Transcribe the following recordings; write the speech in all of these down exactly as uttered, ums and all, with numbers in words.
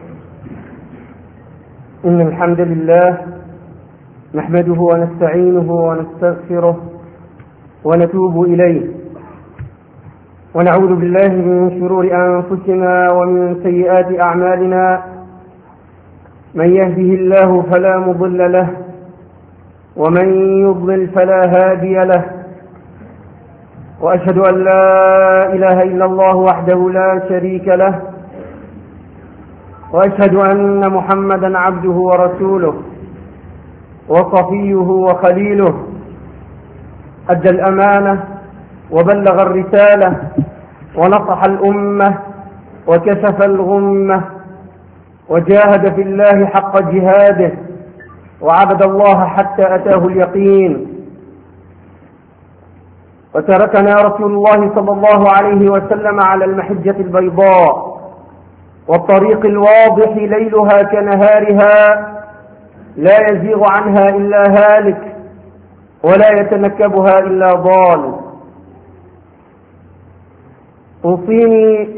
إن الحمد لله نحمده ونستعينه ونستغفره ونتوب إليه، ونعوذ بالله من شرور أنفسنا ومن سيئات أعمالنا. من يهده الله فلا مضل له، ومن يضلل فلا هادي له، وأشهد أن لا إله إلا الله وحده لا شريك له، وأشهد أن محمدا عبده ورسوله وصفيه وخليله، أدى الأمانة وبلغ الرسالة ونصح الأمة وكشف الغمة، وجاهد في الله حق جهاده، وعبد الله حتى أتاه اليقين. وتركنا رسول الله صلى الله عليه وسلم على المحجة البيضاء والطريق الواضح ليلها كنهارها، لا يزيغ عنها إلا هالك ولا يتنكبها إلا ضال. أوصيني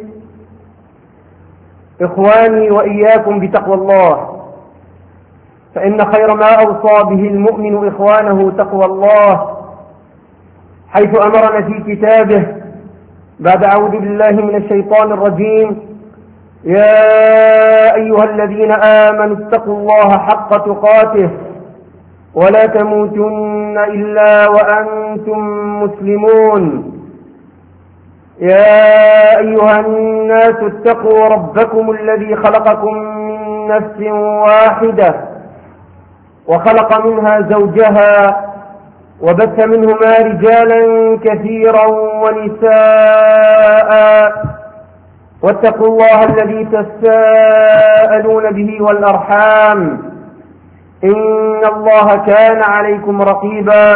إخواني وإياكم بتقوى الله، فإن خير ما أوصى به المؤمن إخوانه تقوى الله، حيث أمرنا في كتابه بعد أعوذ بالله من الشيطان الرجيم: يا أيها الذين آمنوا اتقوا الله حق تقاته ولا تموتن إلا وأنتم مسلمون. يا أيها الناس اتقوا ربكم الذي خلقكم من نفس واحدة وخلق منها زوجها وبث منهما رجالا كثيرا ونساء، واتقوا الله الذي تساءلون به والأرحام، إن الله كان عليكم رقيبا.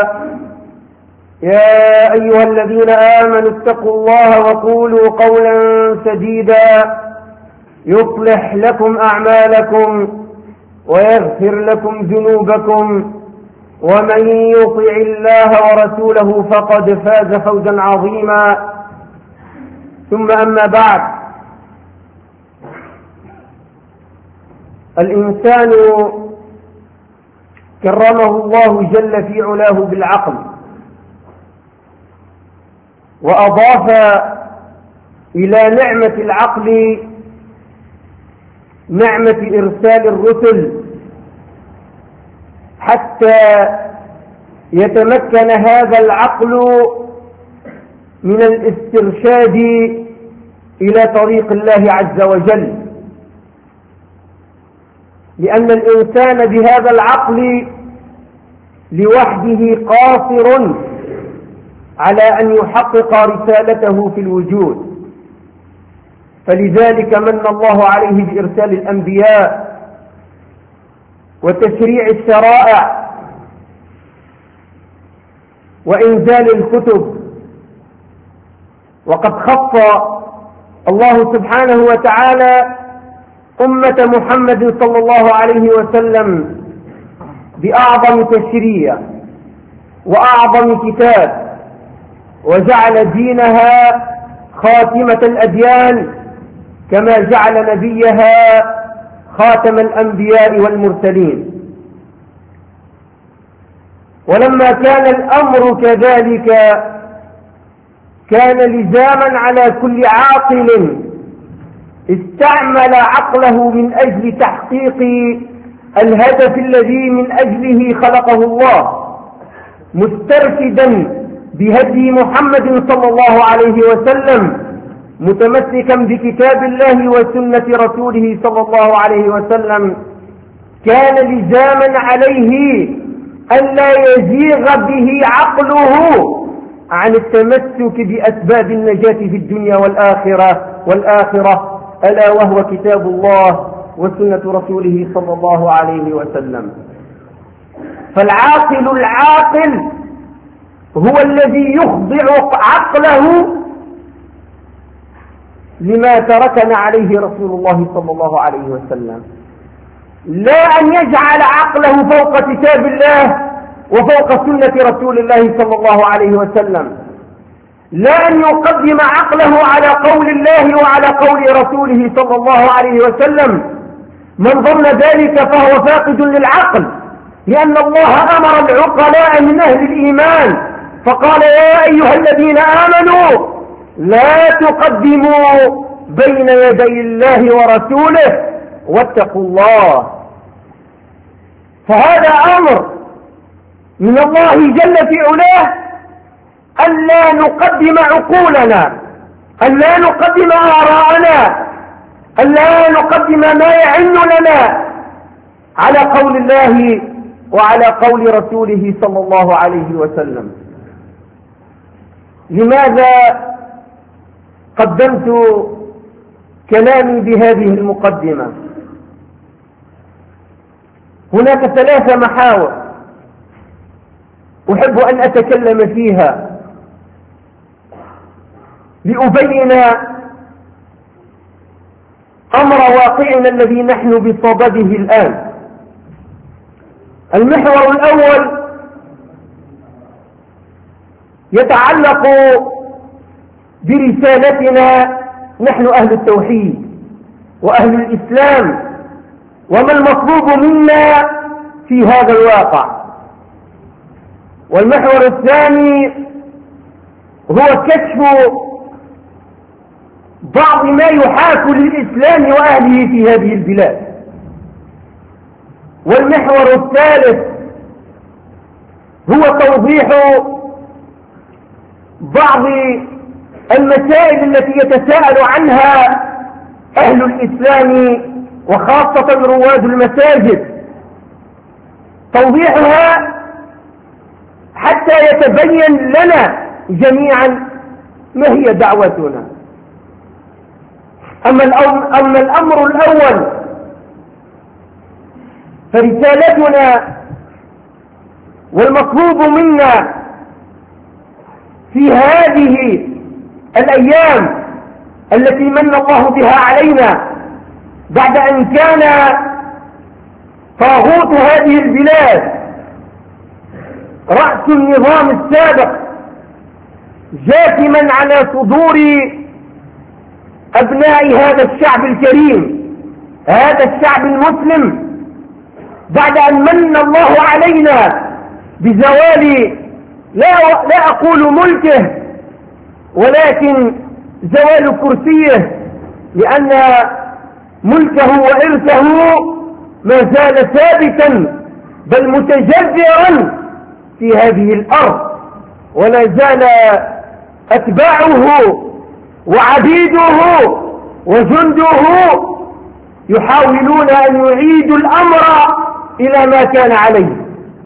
يا أيها الذين آمنوا اتقوا الله وقولوا قولا سديدا يصلح لكم أعمالكم ويغفر لكم ذنوبكم، ومن يطع الله ورسوله فقد فاز فوزا عظيما. ثم أما بعد، الإنسان كرمه الله جل في علاه بالعقل، وأضاف إلى نعمة العقل نعمة إرسال الرسل، حتى يتمكن هذا العقل من الاسترشاد إلى طريق الله عز وجل، لأن الإنسان بهذا العقل لوحده قاصر على أن يحقق رسالته في الوجود، فلذلك من الله عليه بإرسال الأنبياء وتشريع الشرائع وإنزال الكتب. وقد خص الله سبحانه وتعالى أمة محمد صلى الله عليه وسلم بأعظم تشريع وأعظم كتاب، وجعل دينها خاتمة الأديان، كما جعل نبيها خاتم الأنبياء والمرسلين. ولما كان الأمر كذلك، كان لزاما على كل عاقل استعمل عقله من أجل تحقيق الهدف الذي من أجله خلقه الله، مسترشدا بهدي محمد صلى الله عليه وسلم، متمسكا بكتاب الله وسنة رسوله صلى الله عليه وسلم. كان لزاما عليه ألا يزيغ به عقله عن التمسك بأسباب النجاة في الدنيا والآخرة والآخرة ألا وهو كتاب الله وسنة رسوله صلى الله عليه وسلم. فالعاقل العاقل هو الذي يخضع عقله لما تركنا عليه رسول الله صلى الله عليه وسلم، لا أن يجعل عقله فوق كتاب الله وفوق سنة رسول الله صلى الله عليه وسلم، لا أن يقدم عقله على قول الله وعلى قول رسوله صلى الله عليه وسلم، من ظن ذلك فهو فاقد للعقل، لأن الله أمر العقلاء من أهل الإيمان فقال يا أيها الذين آمنوا لا تقدموا بين يدي الله ورسوله واتقوا الله. فهذا أمر من الله جل في علاه ألا نقدم عقولنا، ألا نقدم آراءنا، ألا نقدم ما يعن لنا على قول الله وعلى قول رسوله صلى الله عليه وسلم. لماذا قدمت كلامي بهذه المقدمة؟ هناك ثلاث محاور أحب أن أتكلم فيها لأبين أمر واقعنا الذي نحن بصدده الآن. المحور الأول يتعلق برسالتنا نحن أهل التوحيد وأهل الإسلام، وما المطلوب منا في هذا الواقع. والمحور الثاني هو كشف بعض ما يحاك للإسلام وأهله في هذه البلاد. والمحور الثالث هو توضيح بعض المسائل التي يتساءل عنها أهل الإسلام وخاصة رواد المساجد، توضيحها حتى يتبين لنا جميعا ما هي دعوتنا. أما أما الأمر الأول فرسالتنا والمطلوب منا في هذه الأيام التي من الله بها علينا بعد أن كان طاغوت هذه البلاد رأس النظام السابق جاثما على صدور أبناء هذا الشعب الكريم، هذا الشعب المسلم، بعد أن من الله علينا بزوال لا, لا أقول ملكه ولكن زوال كرسيه، لأن ملكه وإرثه ما زال ثابتا بل متجذرا في هذه الأرض، ولا زال أتباعه وعبيده وجنده يحاولون أن يعيدوا الأمر إلى ما كان عليه.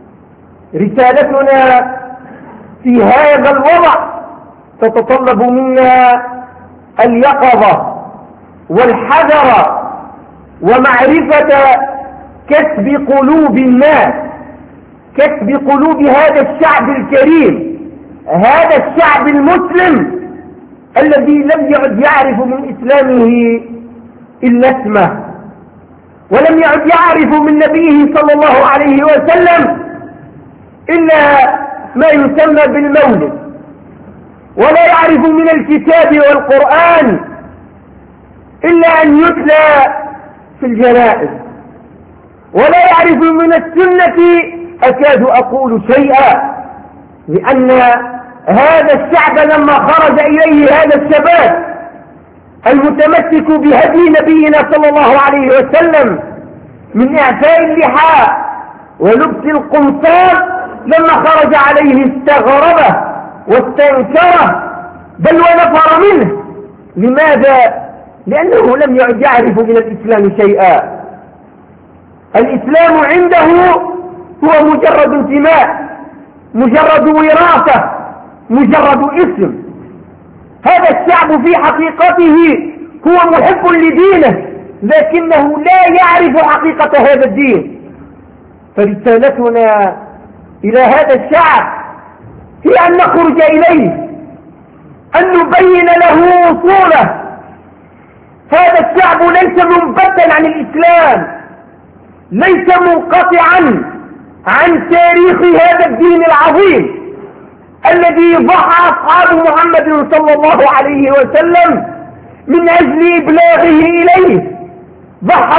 رسالتنا في هذا الوضع تتطلب منا اليقظة والحذر ومعرفة كسب قلوب الناس، كسب قلوب هذا الشعب الكريم، هذا الشعب المسلم الذي لم يعد يعرف من إسلامه إلا اسمه، ولم يعد يعرف من نبيه صلى الله عليه وسلم إلا ما يسمى بالمولد، ولا يعرف من الكتاب والقرآن إلا أن يتلى في الجنائز، ولا يعرف من السنة أكاد أقول شيئا، لأن هذا الشعب لما خرج إليه هذا الشباب المتمسك بهدي نبينا صلى الله عليه وسلم من إعفاء اللحى ولبس القمصان، لما خرج عليه استغربه واستنكره بل ونفر منه. لماذا؟ لأنه لم يعد يعرف من الإسلام شيئا. الإسلام عنده هو مجرد انتماء، مجرد وراثة، مجرد اسم. هذا الشعب في حقيقته هو محب لدينه لكنه لا يعرف حقيقة هذا الدين. فرسالتنا إلى هذا الشعب هي أن نخرج إليه، أن نبين له وصوله. هذا الشعب ليس منبتا عن الإسلام، ليس منقطعا عن تاريخ هذا الدين العظيم الذي ضحى أصحاب محمد صلى الله عليه وسلم من أجل إبلاغه إليه، ضحوا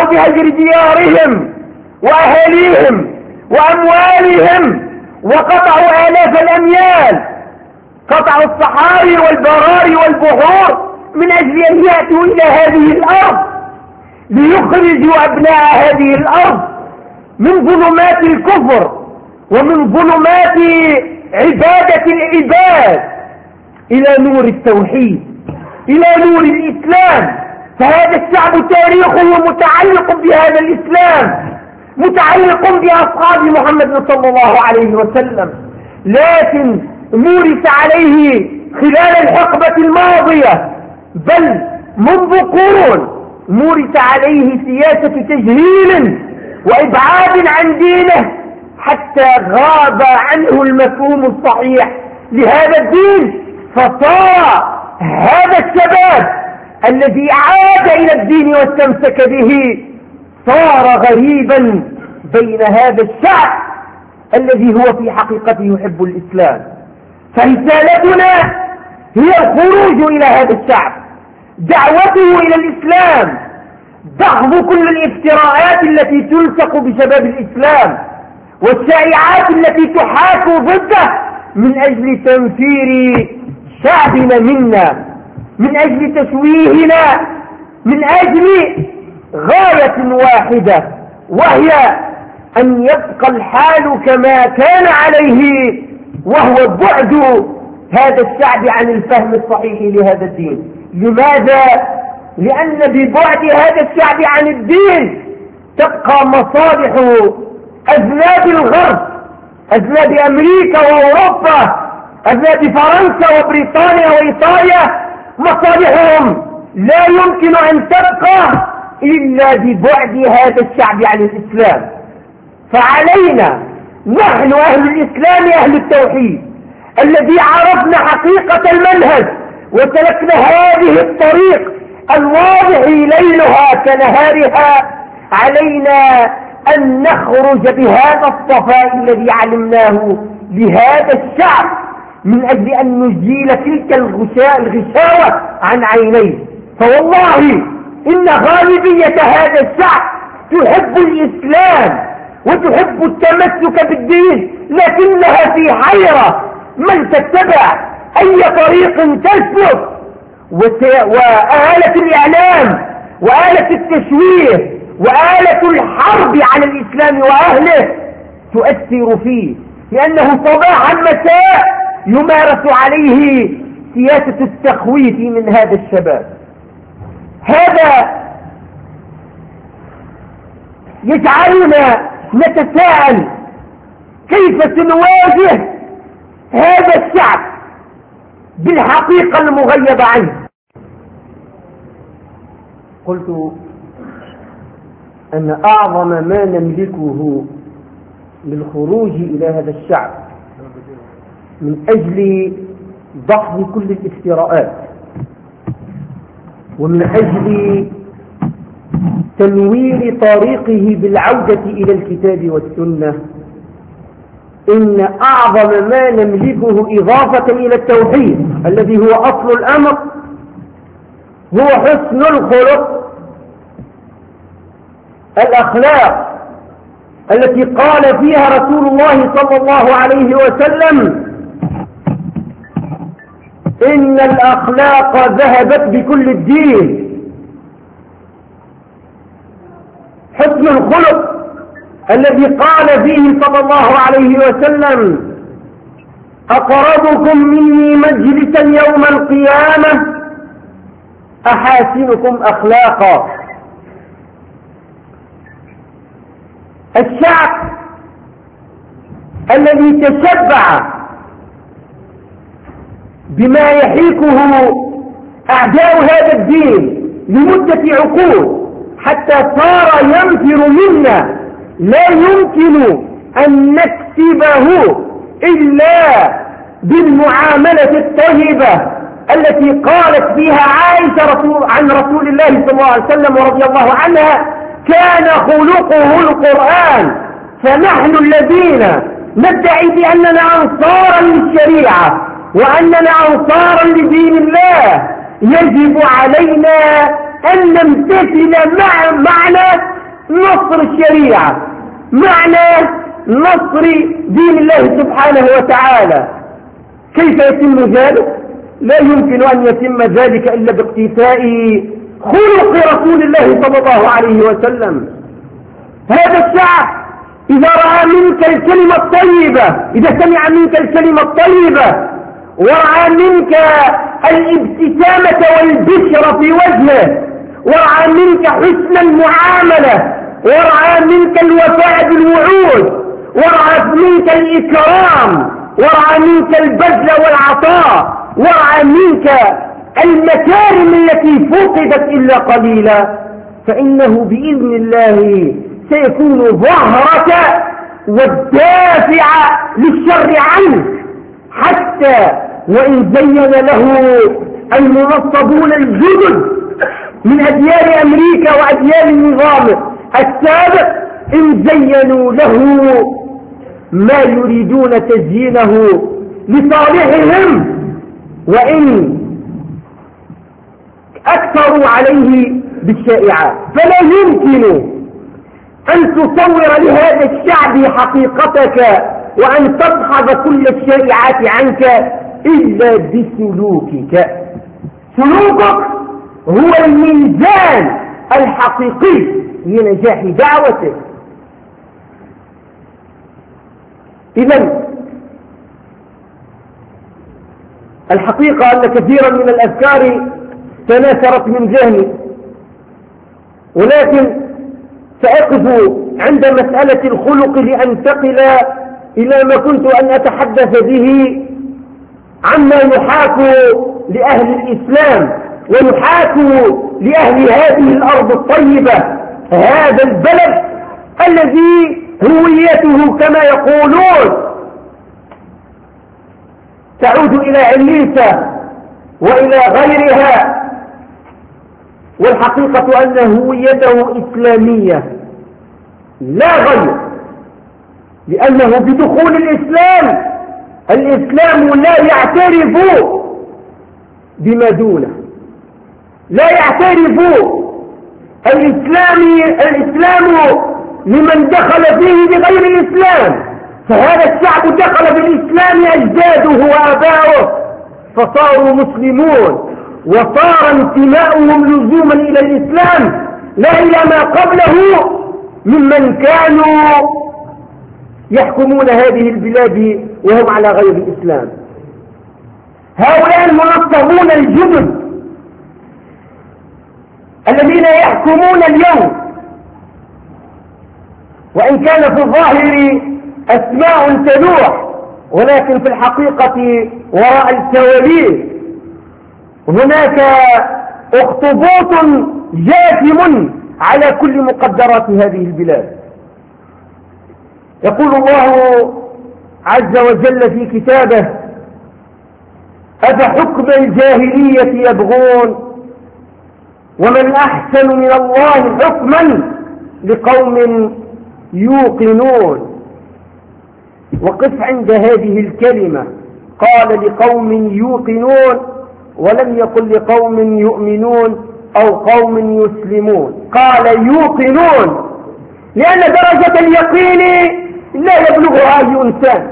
بهجر ديارهم وأهاليهم وأموالهم، وقطعوا آلاف الأميال، قطعوا الصحاري والبراري والبحور من أجل أن يأتوا إلى هذه الأرض ليخرجوا أبناء هذه الأرض من ظلمات الكفر ومن ظلمات عبادة العباد إلى نور التوحيد، إلى نور الإسلام. فهذا الشعب تاريخه متعلق بهذا الإسلام، متعلق بأصحاب محمد صلى الله عليه وسلم، لكن مورس عليه خلال الحقبة الماضية بل منذ قرون مورس عليه سياسة تجهيل وإبعاد عن دينه حتى غاب عنه المفهوم الصحيح لهذا الدين، فصار هذا الشباب الذي عاد إلى الدين واستمسك به صار غريبا بين هذا الشعب الذي هو في حقيقته يحب الإسلام. فرسالتنا هي الخروج إلى هذا الشعب، دعوته إلى الإسلام، دحض كل الافتراءات التي تلصق بشباب الإسلام والشائعات التي تحاك ضده من أجل تنفير شعبنا منا، من أجل تشويهنا، من أجل غاية واحدة، وهي أن يبقى الحال كما كان عليه، وهو بعد هذا الشعب عن الفهم الصحيح لهذا الدين. لماذا؟ لأن ببعد هذا الشعب عن الدين تبقى مصالح أذناب الغرب، أذناب أمريكا وأوروبا، أذناب فرنسا وبريطانيا وإيطاليا، مصالحهم لا يمكن أن تبقى إلا ببعد هذا الشعب عن الإسلام. فعلينا نحن أهل الإسلام أهل التوحيد الذي عرفنا حقيقة المنهج وسلكنا هذه الطريق الواضح ليلها كنهارها، علينا أن نخرج بهذا الصفاء الذي علمناه لهذا الشعب من أجل أن نزيل تلك الغشاوة عن عينيه. فوالله إن غالبية هذا الشعب تحب الإسلام وتحب التمسك بالدين، لكنها في حيرة من تتبع أي طريق تسلك، وآلة الإعلام وآلة التشويه وآلة الحرب على الإسلام وأهله تؤثر فيه، لأنه صباحا مساء يمارس عليه سياسة التخويف من هذا الشباب. هذا يجعلنا نتساءل كيف سنواجه هذا الشعب بالحقيقة المغيبة عنه. قلت أن أعظم ما نملكه للخروج إلى هذا الشعب من أجل دحض كل الافتراءات ومن أجل تنوير طريقه بالعودة إلى الكتاب والسنة، إن أعظم ما نملكه إضافة إلى التوحيد الذي هو أصل الأمر هو حسن الخلق، الأخلاق التي قال فيها رسول الله صلى الله عليه وسلم: إن الأخلاق ذهبت بكل الدين. حسن الخلق الذي قال فيه صلى الله عليه وسلم: أقربكم مني مجلسا يوم القيامة أحاسنكم أخلاقا. الشعب الذي تشبع بما يحيكه أعداء هذا الدين لمدة عقود حتى صار ينفر منا، لا يمكن أن نكسبه إلا بالمعاملة الطيبة التي قالت فيها عائشة رسول عن رسول الله صلى الله عليه وسلم ورضي الله عنها: كان خلقه القرآن. فنحن الذين ندعي بأننا أنصارا للشريعة وأننا أنصارا لدين الله يجب علينا أن نمتثل مع معنا نصر الشريعة، معنى نصر دين الله سبحانه وتعالى. كيف يتم ذلك؟ لا يمكن أن يتم ذلك إلا باقتفاء خلق رسول الله صلى الله عليه وسلم. هذا الشعب إذا رأى منك الكلمة الطيبة، إذا سمع منك الكلمة الطيبة ورأى منك الابتسامة والبشرة في وجهه، ورأى منك حسن المعاملة، ورأى منك الوفاء بالوعود، ورأى منك الإكرام، ورأى منك البذل والعطاء، ورأى منك المكارم التي فقدت إلا قليلا، فإنه بإذن الله سيكون ظهرك والدافع للشر عنك، حتى وإن زين له المنصبون الجدد من أديان أمريكا وأديان النظام السابق، إن زينوا له ما يريدون تزيينه لصالحهم، وإن أكثروا عليه بالشائعات، فلا يمكن أن تصور لهذا الشعب حقيقتك وأن تدحض كل الشائعات عنك إلا بسلوكك. سلوكك هو الميزان الحقيقي لنجاح دعوتك. إذن الحقيقة أن كثيرا من الأفكار تناثرت من ذهني، ولكن سأقف عند مسألة الخلق لأنتقل إلى ما كنت أن أتحدث به عما يحاك لأهل الإسلام ويحاك لأهل هذه الأرض الطيبة، هذا البلد الذي هويته كما يقولون تعود إلى عليسة وإلى غيرها، والحقيقة أن هويته إسلامية لا غير، لأنه بدخول الإسلام الإسلام لا يعترف بما دونه، لا يعترف الإسلام الإسلام لمن دخل فيه بغير الإسلام. فهذا الشعب دخل بالإسلام أجداده وآباؤه فصاروا مسلمون، وصار انتماؤهم لزوما إلى الإسلام لا إلى ما قبله ممن كانوا يحكمون هذه البلاد وهم على غير الإسلام. هؤلاء المنصبون الجدد الذين يحكمون اليوم، وإن كان في الظاهر أسماء تلوح، ولكن في الحقيقة وراء الكواليس هناك اخطبوط جاثم على كل مقدرات هذه البلاد. يقول الله عز وجل في كتابه: أفحكم الجاهلية يبغون ومن أحسن من الله حكما لقوم يوقنون. وقف عند هذه الكلمة، قال لقوم يوقنون ولم يقل لقوم يؤمنون أو قوم يسلمون، قال يوقنون، لأن درجة اليقين لا يبلغها أي إنسان.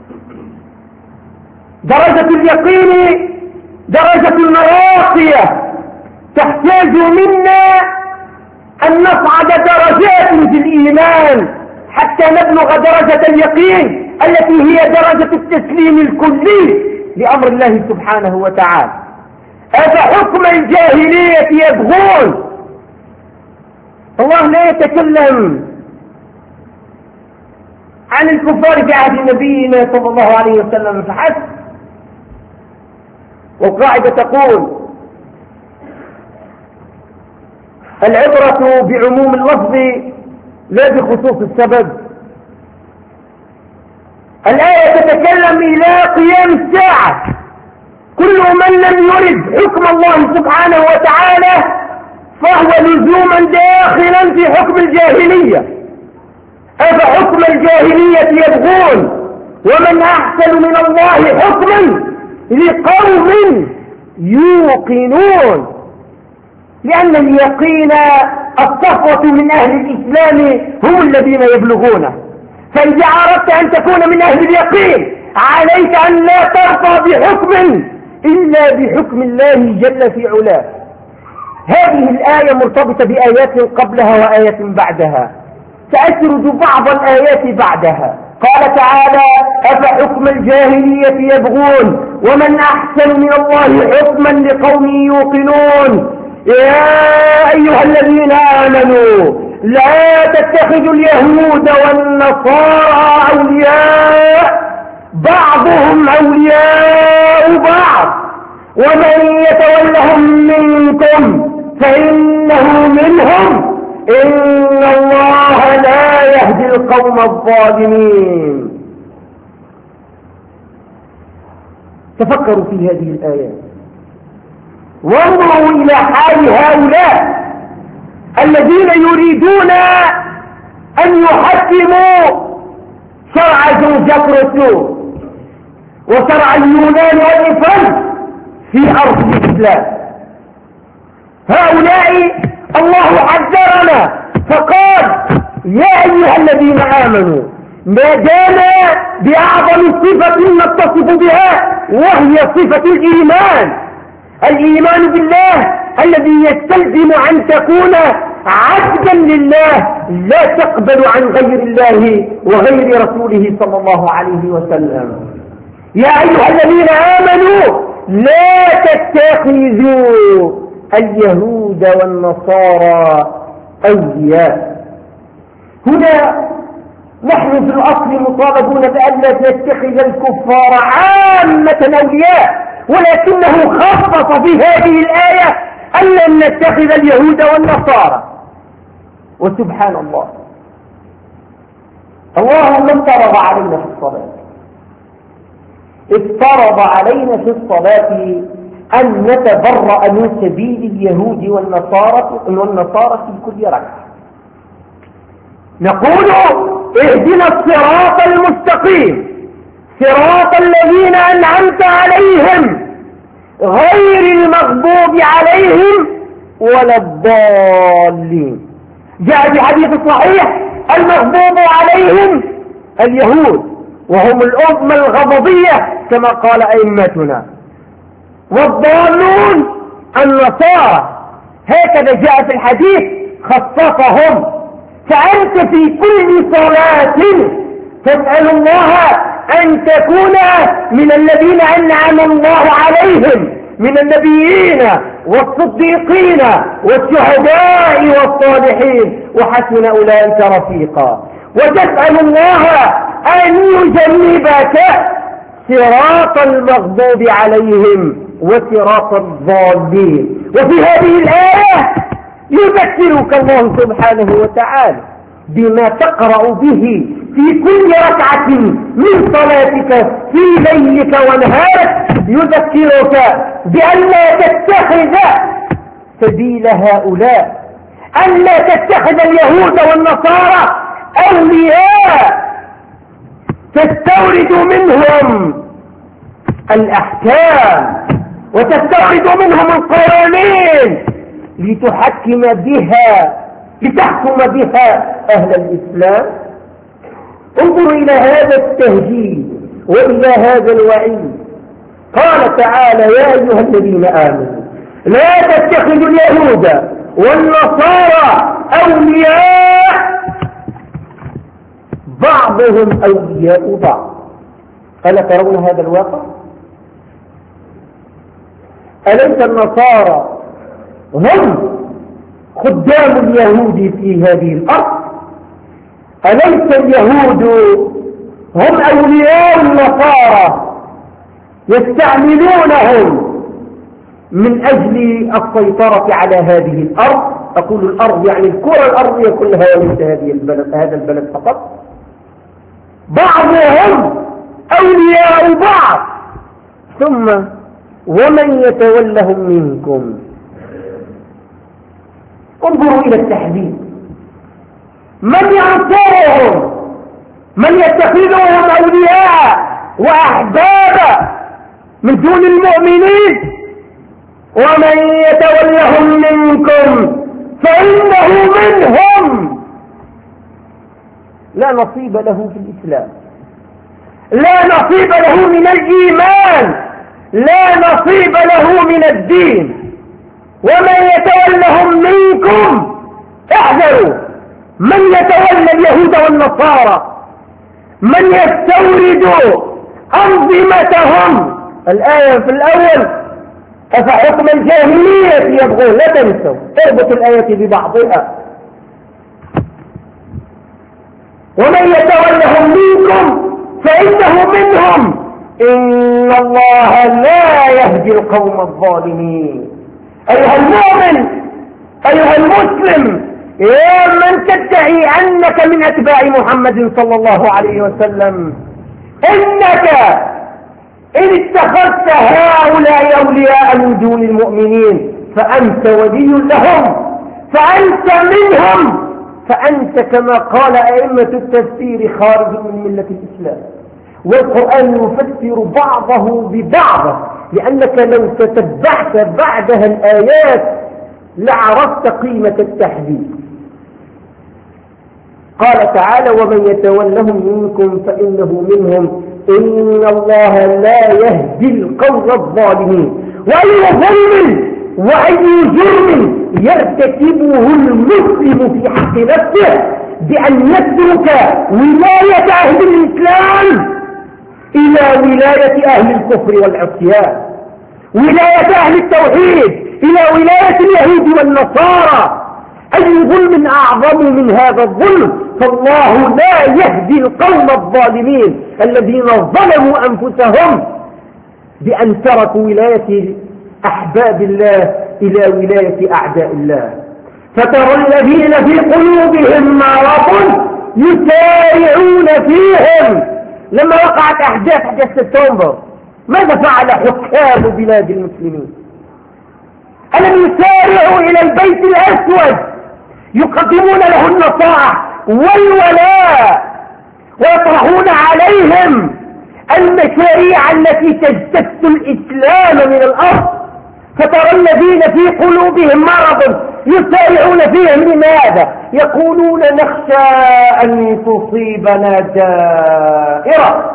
درجة اليقين درجة راقية تحتاج منا أن نصعد درجات في الإيمان حتى نبلغ درجة اليقين التي هي درجة التسليم الكلي لأمر الله سبحانه وتعالى. أفحكم الجاهلية يبغون. الله لا يتكلم عن الكفار في عهد نبينا صلى الله عليه وسلم فحسب، والقاعدة تقول: العبرة بعموم اللفظ لا بخصوص السبب. الآية تتكلم إلى قيام الساعة، كل من لم يرد حكم الله سبحانه وتعالى فهو لزوما داخلا في حكم الجاهلية. أفحكم الجاهلية يبغون ومن أحسن من الله حكما لقوم يوقنون. لأن اليقين الصفوة من أهل الإسلام هم الذين يبلغونه. فإذا أردت أن تكون من أهل اليقين عليك أن لا ترضى بحكم إلا بحكم الله جل في علاه. هذه الآية مرتبطة بآيات قبلها وآيات بعدها، سأسرد بعض الآيات بعدها. قال تعالى: أفحكم الجاهلية يبغون ومن أحسن من الله حكما لقوم يوقنون. يا أيها الذين آمنوا لا تتخذوا اليهود والنصارى أولياء بعضهم أولياء بعض ومن يتولهم منكم فإنه منهم إن الله لا يهدي القوم الظالمين. تفكروا في هذه الآيات وانظروا إلى حال هؤلاء الذين يريدون أن يحكموا شرع زوجات رسول وشرع اليونان والإفرنس في أرض الإسلام. هؤلاء الله حذرنا فقال: يا أيها الذين آمنوا، ما دام بأعظم صفة نتصف بها وهي صفة الإيمان، الإيمان بالله الذي يستلزم أن تكون عبدا لله لا تقبل عن غير الله وغير رسوله صلى الله عليه وسلم. يا أيها الذين آمنوا لا تتخذوا اليهود والنصارى أولياء. هنا نحن في الأصل مطالبون بأن لا نتخذ الكفار عامة أولياء، ولكنه خصص في هذه الآية أن لن نتخذ اليهود والنصارى. وسبحان الله، الله لم افترض علينا في الصلاة، افترض علينا في الصلاة أن نتبرأ من سبيل اليهود والنصارى والنصارى في كل ركعة. نقول: اهدنا الصراط المستقيم صراط الذين أنعمت عليهم غير المغضوب عليهم ولا الضالين. جاء في حديث صحيح: المغضوب عليهم اليهود وهم الأمة الغضبية كما قال أئمتنا، والضالون النصارى. هكذا جاء في الحديث، خصصهم. فأنت في كل صلاة تسأل الله أن تكون من الذين أنعم الله عليهم من النبيين والصديقين والشهداء والصالحين وحسن أولئك رفيقا، وتسأل الله أن يجنبك صراط المغضوب عليهم وصراط الضالين. وفي هذه الآية يذكرك الله سبحانه وتعالى بما تقرأ به في كل ركعة من صلاتك في ليلك ونهارك، يذكرك بأن لا تتخذ سبيل هؤلاء، أن لا تتخذ اليهود والنصارى أولياء تستورد منهم الأحكام وتستورد منهم القوانين لتحكم بها لتحكم بها أهل الإسلام. انظروا إلى هذا التهجير وإلى هذا الوعيد. قال تعالى: يا أيها الذين آمنوا لا تتخذوا اليهود والنصارى أولياء بعضهم أولياء بعض. ألا ترون هذا الواقع؟ أليس النصارى هم خدام اليهود في هذه الأرض؟ أليس اليهود هم أولياء النصارى يستعملونهم من أجل السيطرة على هذه الأرض؟ أقول الأرض يعني الكرة الأرضية كلها وليس هذه البلد هذا البلد فقط. بعضهم أولياء بعض. ثم ومن يتولهم منكم. انظروا إلى التحديد. من ينصرهم؟ من يتخذهم أولياء وأحبابا من دون المؤمنين؟ ومن يتولهم منكم فإنه منهم. لا نصيب له في الإسلام، لا نصيب له من الإيمان، لا نصيب له من الدين. ومن يتولهم منكم احذروا، من يتولى اليهود والنصارى، من يستورد أنظمتهم. الآية في الأول أفحكم الجاهلية يبغون، لا تنسوا اربطوا الآية ببعضها. ومن يتولهم منكم فإنه منهم، إن الله لا يهدي القوم الظالمين. أيها المؤمن، أيها المسلم، يا من تدعي أنك من أتباع محمد صلى الله عليه وسلم، إنك إن اتخذت هؤلاء أولياء من دون المؤمنين فأنت ولي لهم، فأنت منهم، فأنت كما قال أئمة التفسير خارج من ملة الإسلام. والقرآن يفسر بعضه ببعضه، لأنك لو تتبعت بعدها الآيات لعرفت قيمة التحديد. قال تعالى ومن يتولهم منكم فإنه منهم، إن الله لا يهدي القوم الظالمين. وأي ظلم وأي جرم يرتكبه المسلم في حق نفسه بأن يترك ولاية أهل الإسلام إلى ولاية أهل الكفر والعصيان، ولاية أهل التوحيد إلى ولاية اليهود والنصارى، أي ظلم أعظم من هذا الظلم؟ فالله لا يهدي القوم الظالمين الذين ظلموا أنفسهم بأن تركوا ولاية أحباب الله إلى ولاية أعداء الله. فترى الذين في قلوبهم مرض يسارعون فيهم. لما وقعت أحداث أحداث سبتمبر ماذا فعل حكام بلاد المسلمين؟ ألم يسارعوا إلى البيت الأسود يقدمون له النصائح والولاء ويطرحون عليهم المشاريع التي تجتث الإسلام من الأرض؟ فترى الذين في قلوبهم مرض يسارعون فيهم. لماذا؟ يقولون نخشى أن تصيبنا دائرة،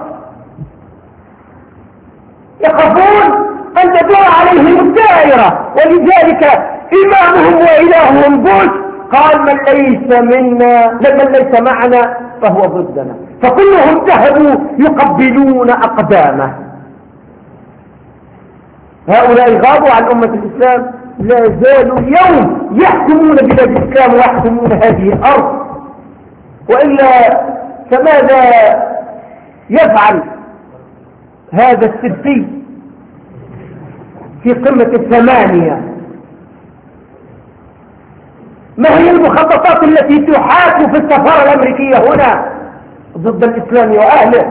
يخافون أن تدور عليهم الدائرة. ولذلك إمامهم وإلههم بوش قال من ليس منا من ليس معنا فهو ضدنا، فكلهم ذهبوا يقبلون أقدامه. هؤلاء غابوا عن أمة الإسلام، لا زالوا اليوم يحكمون بلاد الإسلام ويحكمون هذه الأرض. وإلا فماذا يفعل هذا السبتي في قمة الثمانية؟ ما هي المخططات التي تحاك في السفارة الأمريكية هنا ضد الإسلام وأهله؟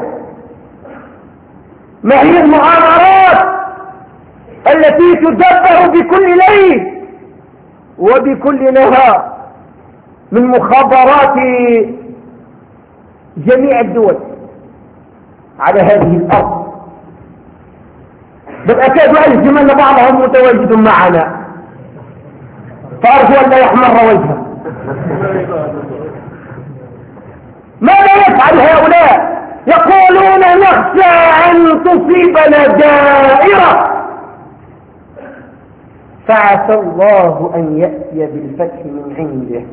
ما هي المؤامرات التي تدبر بكل ليل وبكل نهار من مخابرات جميع الدول على هذه الأرض؟ بل أكاد أجزم أن بعضهم متواجد معنا، فأرجو أن لا يحمر وجهه. ماذا يفعل هؤلاء؟ يقولون نخشى أن تصيبنا دائرة، فعسى الله أن يأتي بالفتح من عنده.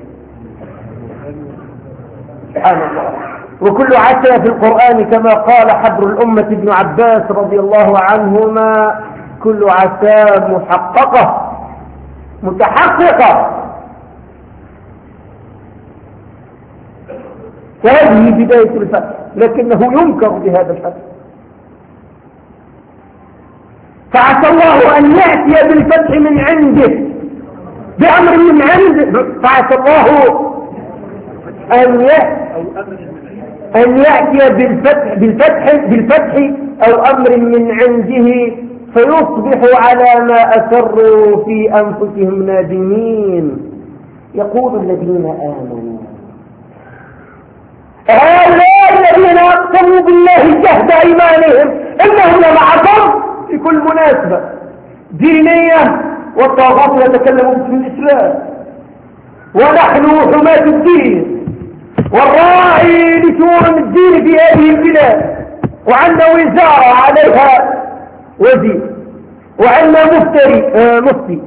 سبحان الله. وكل عسى في القرآن كما قال حبر الأمة ابن عباس رضي الله عنهما كل عسى محققة متحققة. وهذه بداية الفتح، لكنه ينكر بهذا الفتح. فعسى الله أن يأتي بالفتح من عنده بأمر من عنده. فعسى الله أن أن يأتي بالفتح بالفتح بالفتح أو أمر من عنده فيصبحوا على ما أسروا في أنفسهم نادمين. يقول الذين آمنوا هؤلاء الذين أقسموا بالله جهد أيمانهم إنهم لمعكم في كل مناسبة دينية، والطاغوت يتكلمون في الإسلام. ونحن حماة الدين والراعي لشؤون الدين في هذه البلاد، وعندنا وزارة عليها وزير، وعندنا مفتري آه مفتي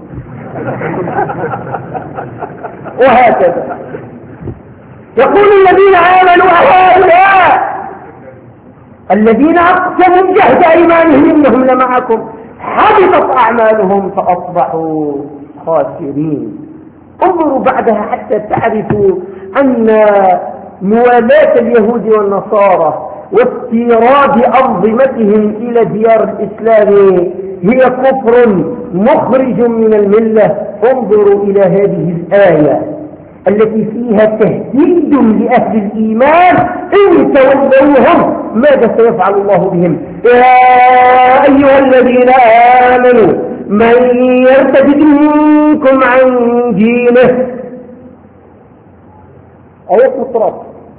وهكذا. يقول الذين آمنوا هؤلاء الذين أقسموا جهد أيمانهم إنهم لمعكم حبطت أعمالهم فأصبحوا خاسرين. انظروا بعدها حتى تعرفوا أن موالاة اليهود والنصارى واستيراد أنظمتهم إلى ديار الإسلام هي كفر مخرج من الملة. انظروا إلى هذه الآية التي فيها تهديد لأهل الإيمان إن تولوهم ماذا سيفعل الله بهم. يا أيها الذين آمنوا من يرتد منكم عن دينه آية التراب.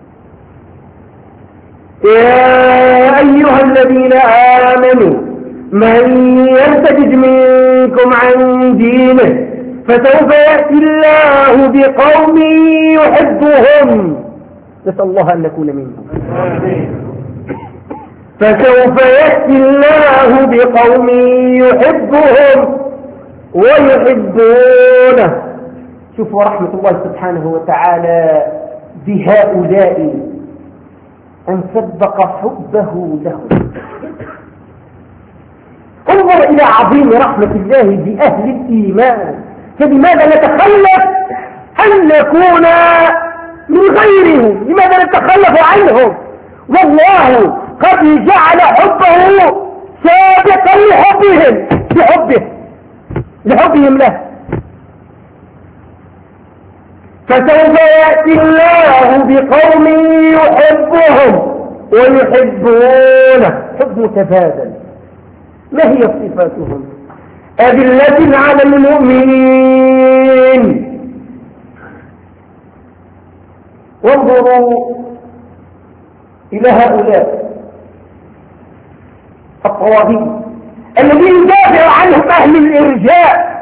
يا أيها الذين آمنوا من يرتد منكم عن دينه فسوف يأتي الله بقوم يحبهم، نسأل الله أن نكون منهم. فسوف يأتي الله بقوم يحبهم ويحبونه. شوفوا رحمة الله سبحانه وتعالى بهؤلاء أن سبق حبه لهم. انظر إلى عظيم رحمة الله بأهل الإيمان. فلماذا نتخلف أن نكون من غيرهم؟ لماذا نتخلف عنهم؟ والله قد جعل حبه سابقا لحبهم لحبه لحبهم له. فسوف يأتي الله بقوم يحبهم ويحبونه. حب متبادل. ما هي صفاتهم؟ أذلة على المؤمنين. وانظروا إلى هؤلاء الطواغيت الذين يدافع عنهم أهل الإرجاء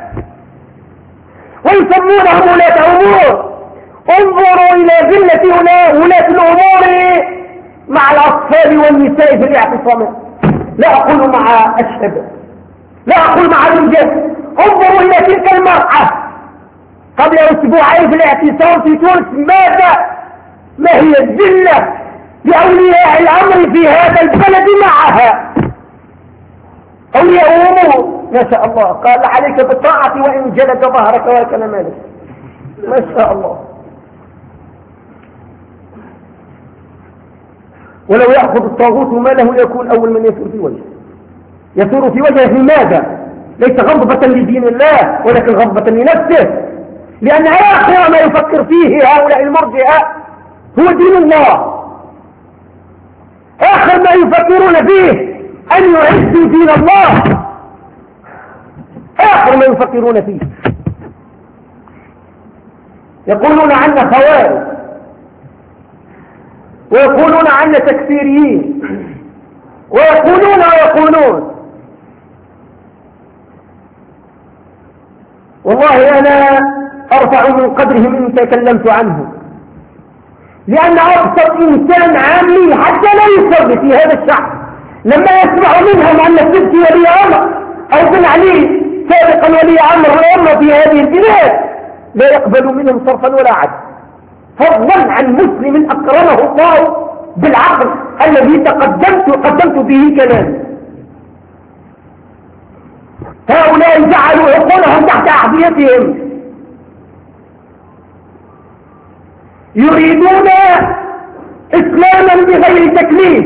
ويسمونهم ولاة أمور. انظروا إلى ذلة ولاة الأمور مع الأطفال والنساء في الاعتصامات. لا أقول مع الشباب، لا أقول مع الرجال. انظروا إلى تلك المرأة قبل أسبوعين في الاعتصام في تونس. ماذا ما هي الذلة لأولياء الأمر في هذا البلد معها؟ أولياء أمور ما شاء الله. قال عليك بالطاعة وإن جلد ظهرك وكان مالك. ما شاء الله. ولو يأخذ الطاغوت ماله يكون أول من يثور في وجهه. يثور في وجهه لماذا؟ ليس غضبة لدين الله ولكن غضبة لنفسه، لأن آخر ما يفكر فيه هؤلاء المرجئة هو دين الله. آخر ما يفكرون فيه أن يعزوا دين الله. آخر ما يفكرون فيه. يقولون عنا خوارج ويقولون عنا تكفيريين ويقولون ويقولون. والله أنا أرفع من قدرهم إن تكلمت عنه، لأن أبسط إنسان عامي حتى لا يصلي في هذا الشعب لما يسمع منهم أن السبت ولي أمر أو بن علي سابقا ولي أمر الأمة في هذه البلاد لا يقبل منهم صرفا ولا عدل، فضلا عن مسلم أكرمه الله بالعقل الذي تقدمت قدمت به كلامي. هؤلاء جعلوا عقولهم تحت أحذيتهم، يريدون إسلاما بغير تكليف،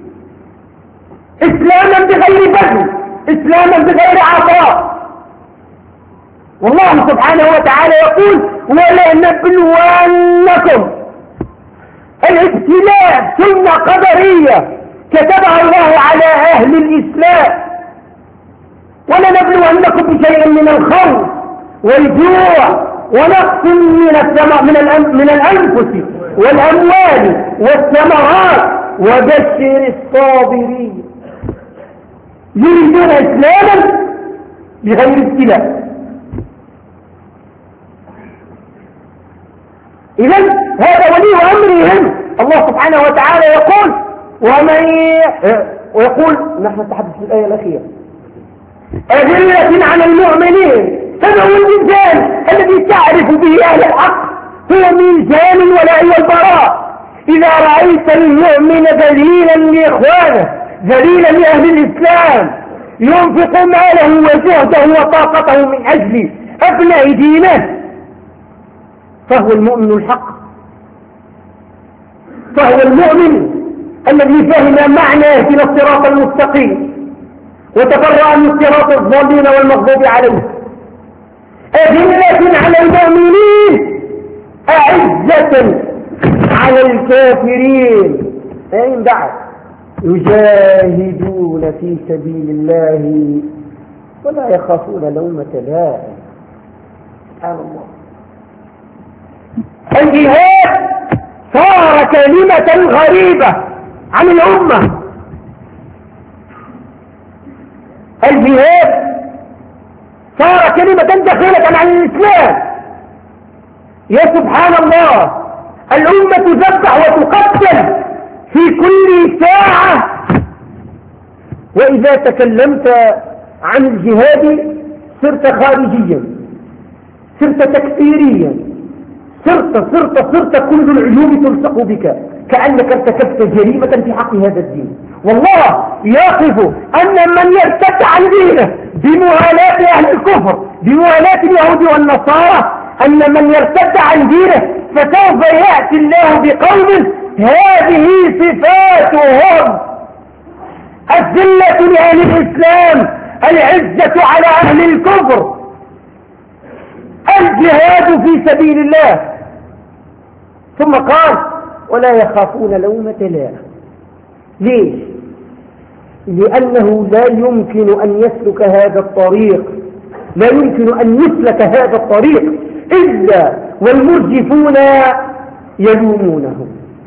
إسلاما بغير بذل، إسلاما بغير عطاء. والله سبحانه وتعالى يقول ولنبلونكم. الابتلاء سنة قدرية كتبها الله على أهل الإسلام. ولنبلونكم بشيء من الخوف والجوع ونقص من الثمر من من الأنفس والأموال والثمرات وبشر الصابرين. يريدون إسلاما بغير ابتلاء. إذا هذا ولي أمرهم. الله سبحانه وتعالى يقول ومن ويقول نحن نتحدث في الآية الأخيرة أذلة على المؤمنين. هذا هو الميزان الذي تعرف به أهل الحق، هو ميزان الولاء والبراء. إذا رأيت المؤمن ذليلا لإخوانه، ذليلا لأهل الإسلام، ينفق ماله وجهده وطاقته من أجل أبناء دينه، فهو المؤمن الحق، فهو المؤمن الذي فهم معنى اهدنا الصراط المستقيم وتبرأ من الصراط الضالين والمغضوب عليه. أذلة على المؤمنين أعزة على الكافرين. أين بعد يجاهدون في سبيل الله ولا يخافون لومة لائم. سبحان الله. الجهاد صار كلمة غريبة عن الأمة. الجهاد صار كلمة دخيلة عن الإسلام. يا سبحان الله، الأمة تذبح وتقتل في كل ساعة، وإذا تكلمت عن الجهاد صرت خارجيا، صرت تكفيريا، صرت صرت صرت كل العيوب تلصق بك، كأنك ارتكبت جريمة في حق هذا الدين. والله يقف أن من يرتد عن دينه بموالاة أهل الكفر، بموالاة اليهود والنصارى، أن من يرتد عن دينه فسوف يأتي الله بقوم هذه صفاتهم: الذلة لأهل الإسلام، العزة على أهل الكفر، الجهاد في سبيل الله. ثم قال ولا يخافون لومة لائم. ليش؟ لأنه لا يمكن أن يسلك هذا الطريق، لا يمكن أن يسلك هذا الطريق إلا والمرجفون يلومونه.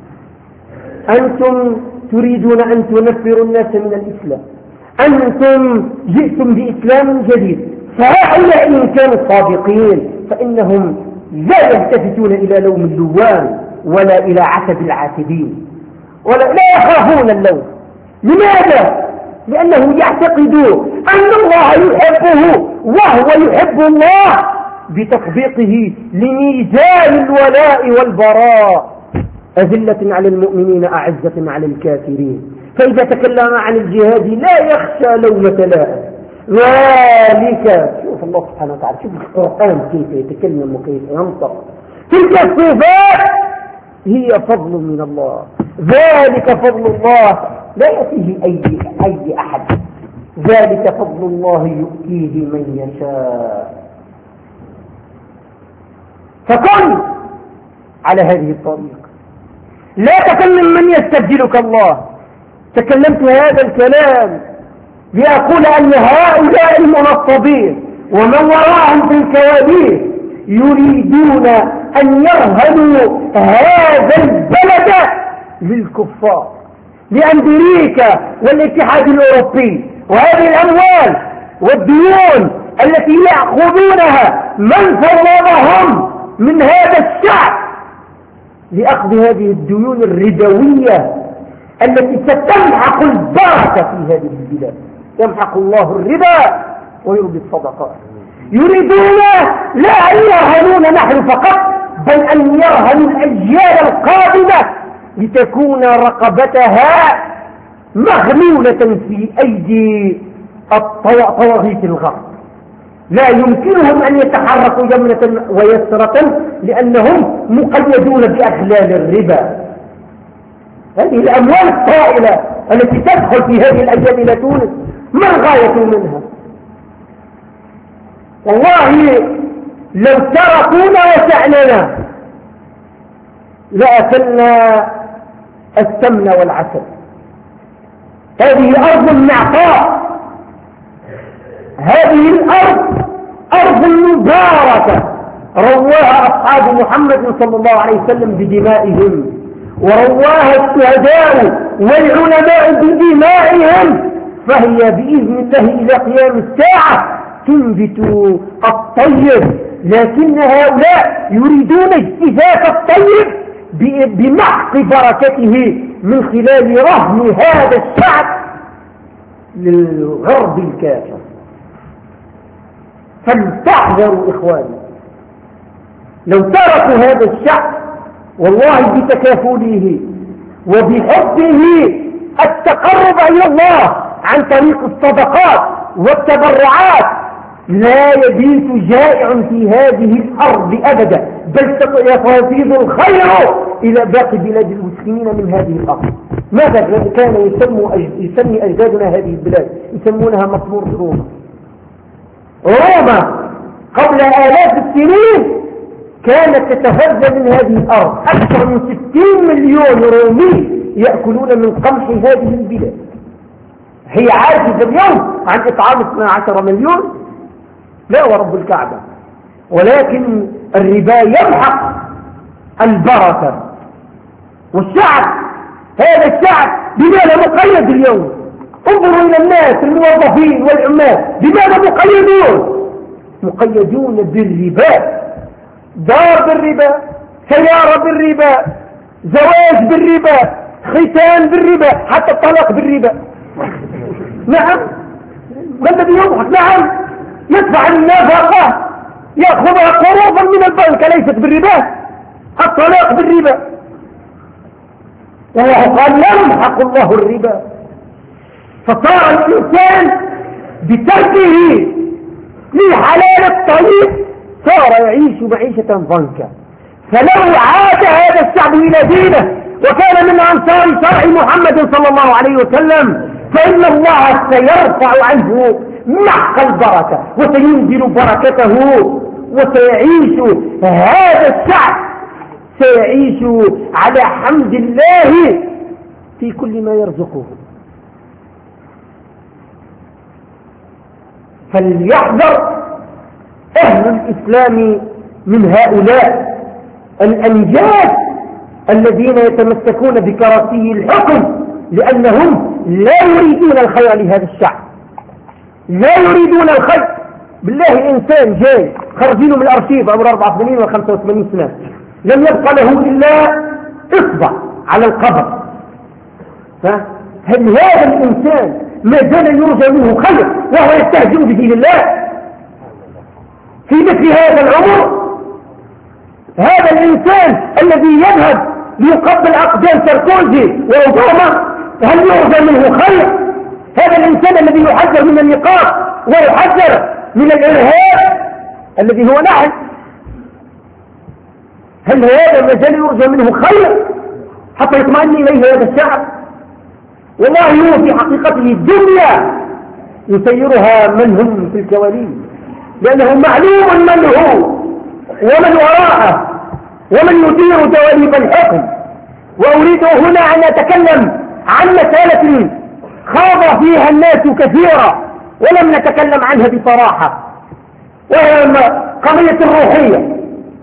أنتم تريدون أن تنفروا الناس من الإسلام، أنتم جئتم بإسلام جديد، فهؤلاء إن كانوا صادقين فإنهم لا يلتفتون إلى لوم اللوام ولا إلى عتب العاتبين، ولا لا يخافون اللوم. لماذا؟ لأنه يعتقد أن الله يحبه وهو يحب الله بتطبيقه لميزان الولاء والبراء. أذلة على المؤمنين أعزة على الكافرين. فإذا تكلم عن الجهاد لا يخشى لومة لائم. ذلك، شوف الله سبحانه وتعالى، شوف القرآن كيف يتكلم وكيف ينطق. تلك الصفات هي فضل من الله، ذلك فضل الله لا يأتيه أي, أي أحد، ذلك فضل الله يؤتيه من يشاء. فكن على هذه الطريقة، لا تكلم من يستبدلك الله. تكلمت هذا الكلام لأقول أن هؤلاء المنصبين ومن وراءهم في الكواليس يريدون أن يرهنوا هذا البلد للكفار، لأمريكا والاتحاد الأوروبي، وهذه الأموال والديون التي يأخذونها من فرضهم من هذا الشعب لأخذ هذه الديون الربوية التي ستمحق البركة في هذه البلاد. يمحق الله الربا ويربي الصدقات. يريدون لا أن يرهنون نحن فقط، بل أن يرهنوا الأجيال القادمة لتكون رقبتها مغلولة في أيدي طواغيت الغرب. لا يمكنهم أن يتحركوا يمنة ويسرة لأنهم مقيدون بأغلال الربا. هذه الأموال الطائلة التي تدخل في هذه الأيام إلى تونس ما الغاية منها؟ والله لو تركونا وسعننا لأكلنا السمن والعسل. هذه أرض معطاء، هذه الأرض أرض مباركة رواها أصحاب محمد صلى الله عليه وسلم بدمائهم، ورواها الشهداء والعلماء بدمائهم، فهي بإذن الله إلى قيام الساعة تنبت الطيب لكن هؤلاء يريدون اجتزاز الطيب بمحق بركته من خلال رهن هذا الشعب للغرب الكافر. فلتحذروا إخواني، لو تركوا هذا الشعب والله بتكافله وبحبه التقرب إلى الله عن طريق الصدقات والتبرعات لا يبيت جائع في هذه الأرض أبدا، بل يفيض الخير إلى باقي بلاد المسلمين من هذه الأرض. ماذا كان يسمي أجدادنا هذه البلاد؟ يسمونها مطمور روما. روما قبل آلاف السنين كانت تتغذى من هذه الأرض، أكثر من ستين مليون رومي يأكلون من قمح هذه البلاد. هي عاجزة اليوم عن إطعام اثنا عشر مليون، لا ورب الكعبة، ولكن الربا يمحق البركة. والشعب، هذا الشعب بماذا مقيد اليوم؟ انظروا إلى الناس الموظفين والعمال، بماذا مقيدون؟ مقيدون بالربا، دار بالربا، سيارة بالربا، زواج بالربا، ختان بالربا، حتى الطلاق بالربا. نعم، ما الذي يضحك؟ نعم، يدفع النفقة يأخذها قروضا من البنك ليست بالربا، الطلاق بالربا. والله قال لا يمحق الله الربا. فصار الإنسان بتركه للحلال الطيب صار يعيش معيشة ضنكا. فلو عاد هذا الشعب إلى دينه وكان من أنصار شرع محمد صلى الله عليه وسلم فإن الله سيرفع عنه محق البركة وسينزل بركته، وسيعيش هذا الشعب سيعيش على حمد الله في كل ما يرزقه. فليحذر أهل الإسلام من هؤلاء الأنجاز الذين يتمسكون بكراسي الحكم، لأنهم لا يريدون الخير لهذا الشعب، لا يريدون الخير. بالله إنسان جاي خرجينه من الأرشيف عمر أربعة وثمانين وخمسة وثمانين سنة لم يبقى له إلا إصبع على القبر، هل هذا الإنسان ما زال يرجى منه خير وهو يستهزئ بدين الله في مثل هذا العمر؟ هذا الإنسان الذي يذهب ليقبل أقدام ساركوزي وأوباما هل يرجى منه خير؟ هذا الإنسان الذي يحذر من النقاط ويحذر من الإرهاب الذي هو نحن، هل هذا ما زال يرجى منه خير حتى يطمئن إليه هذا الشعب؟ والله هو في حقيقته الدنيا يسيرها من هم في الكواليس، لأنه معلوم من هو ومن وراءه ومن يدير دواليب الحكم. وأريد هنا أن أتكلم عن مسألة خاض فيها الناس كثيرا ولم نتكلم عنها بصراحة، وهي قضية الروحية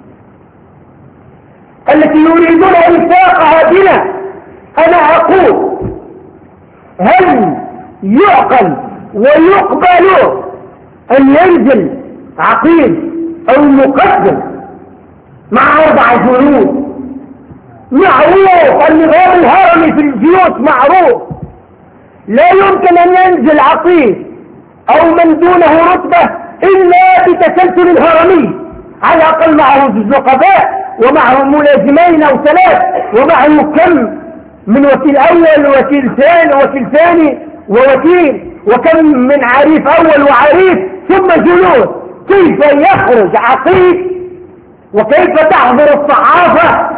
التي يريدون إنفاقها بنا. أنا أقول هل يعقل ويقبل أن ينزل عقيد أو مقدم مع أربع جنود؟ معروف النظام الهرمي في الجيوش معروف، لا يمكن أن ينزل عقيد أو من دونه رتبة إلا بتسلسل الهرمي، على الأقل معه نقباء ومعه ملازمين أو ثلاث ومعه كم من وكيل أول ووكيل ثاني ووكيل ثاني ووكيل وكم من عريف أول وعريف ثم جنود. كيف يخرج عقيد وكيف تحضر الصحافة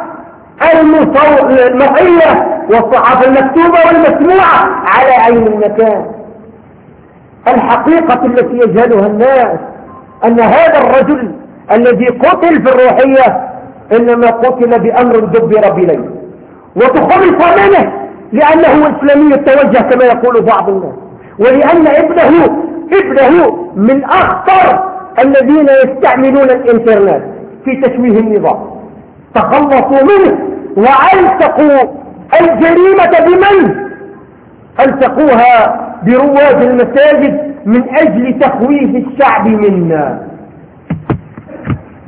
المرئية والصحافة المكتوبة والمسموعة على عين المكان؟ الحقيقة التي يجهلها الناس أن هذا الرجل الذي قتل في الروحية إنما قتل بأمر دبر بليل وتخلص منه لأنه إسلامي التوجه كما يقول بعض الناس، ولأن ابنه ابنه من أخطر الذين يستعملون الإنترنت في تشويه النظام. تخلصوا منه وألتقوا الجريمة بمن؟ ألتقوها برواد المساجد من أجل تخويف الشعب منا.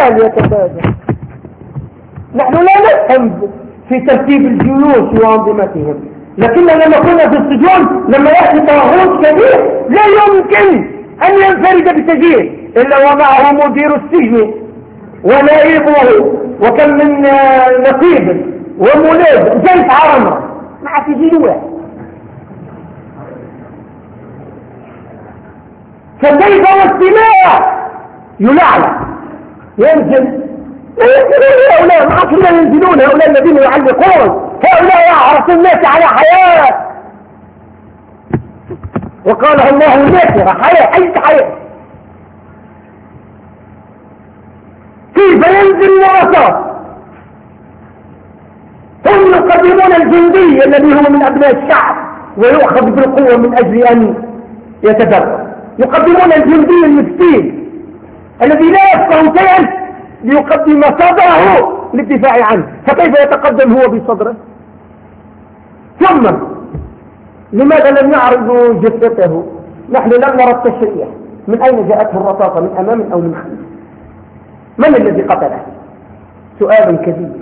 المال يتبادل. نحن لا نفهم في ترتيب الجيوش وأنظمتهم، لكننا لما كنا في السجون لما يأتي طاغوت كبير لا يمكن أن ينفرد بسجين إلا ومعه مدير السجن ونائبه وكم من نقيب ومناب زيت عرمة مع سجين واحد. فكيف والسماع يلعلع ينزل هؤلاء ما كنا ينزلون، هؤلاء الذين يعلقون، هؤلاء يعرف الناس على حياة وقالها الله ناكرة حياة حيث حياة. كيف ينزل الوسط؟ هم يقدمون الجندي الذي هو من أبناء الشعب ويؤخذ بالقوة من أجل أن يتدرب، يقدمون الجندي المسكين الذي لا يفقه شيئا ليقدم صدره للدفاع عنه، فكيف يتقدم هو بصدره؟ ثم لماذا لم يعرضوا جثته؟ نحن لم نرى التشريح، من أين جاءته الرصاصة، من أمام أو من خلف؟ من الذي قتله؟ سؤال كثير.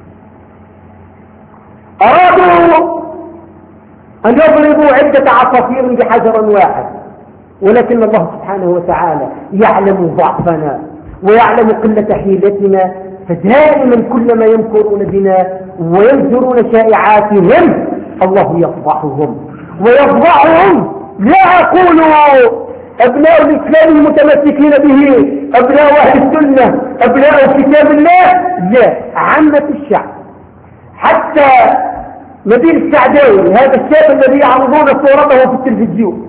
أرادوا أن يضربوا عدة عصافير بحجر واحد، ولكن الله سبحانه وتعالى يعلم ضعفنا ويعلم قلة حيلتنا، فدائما كلما يمكرون بنا وينشرون شائعاتهم الله يفضحهم ويفضحهم. لا أقول أبناء الإسلام المتمسكين به، أبناء أهل السنة، أبناء كتاب الله، لا، عامة الشعب. حتى نبيل السعداوي هذا الشاب الذي يعرضون صورته في التلفزيون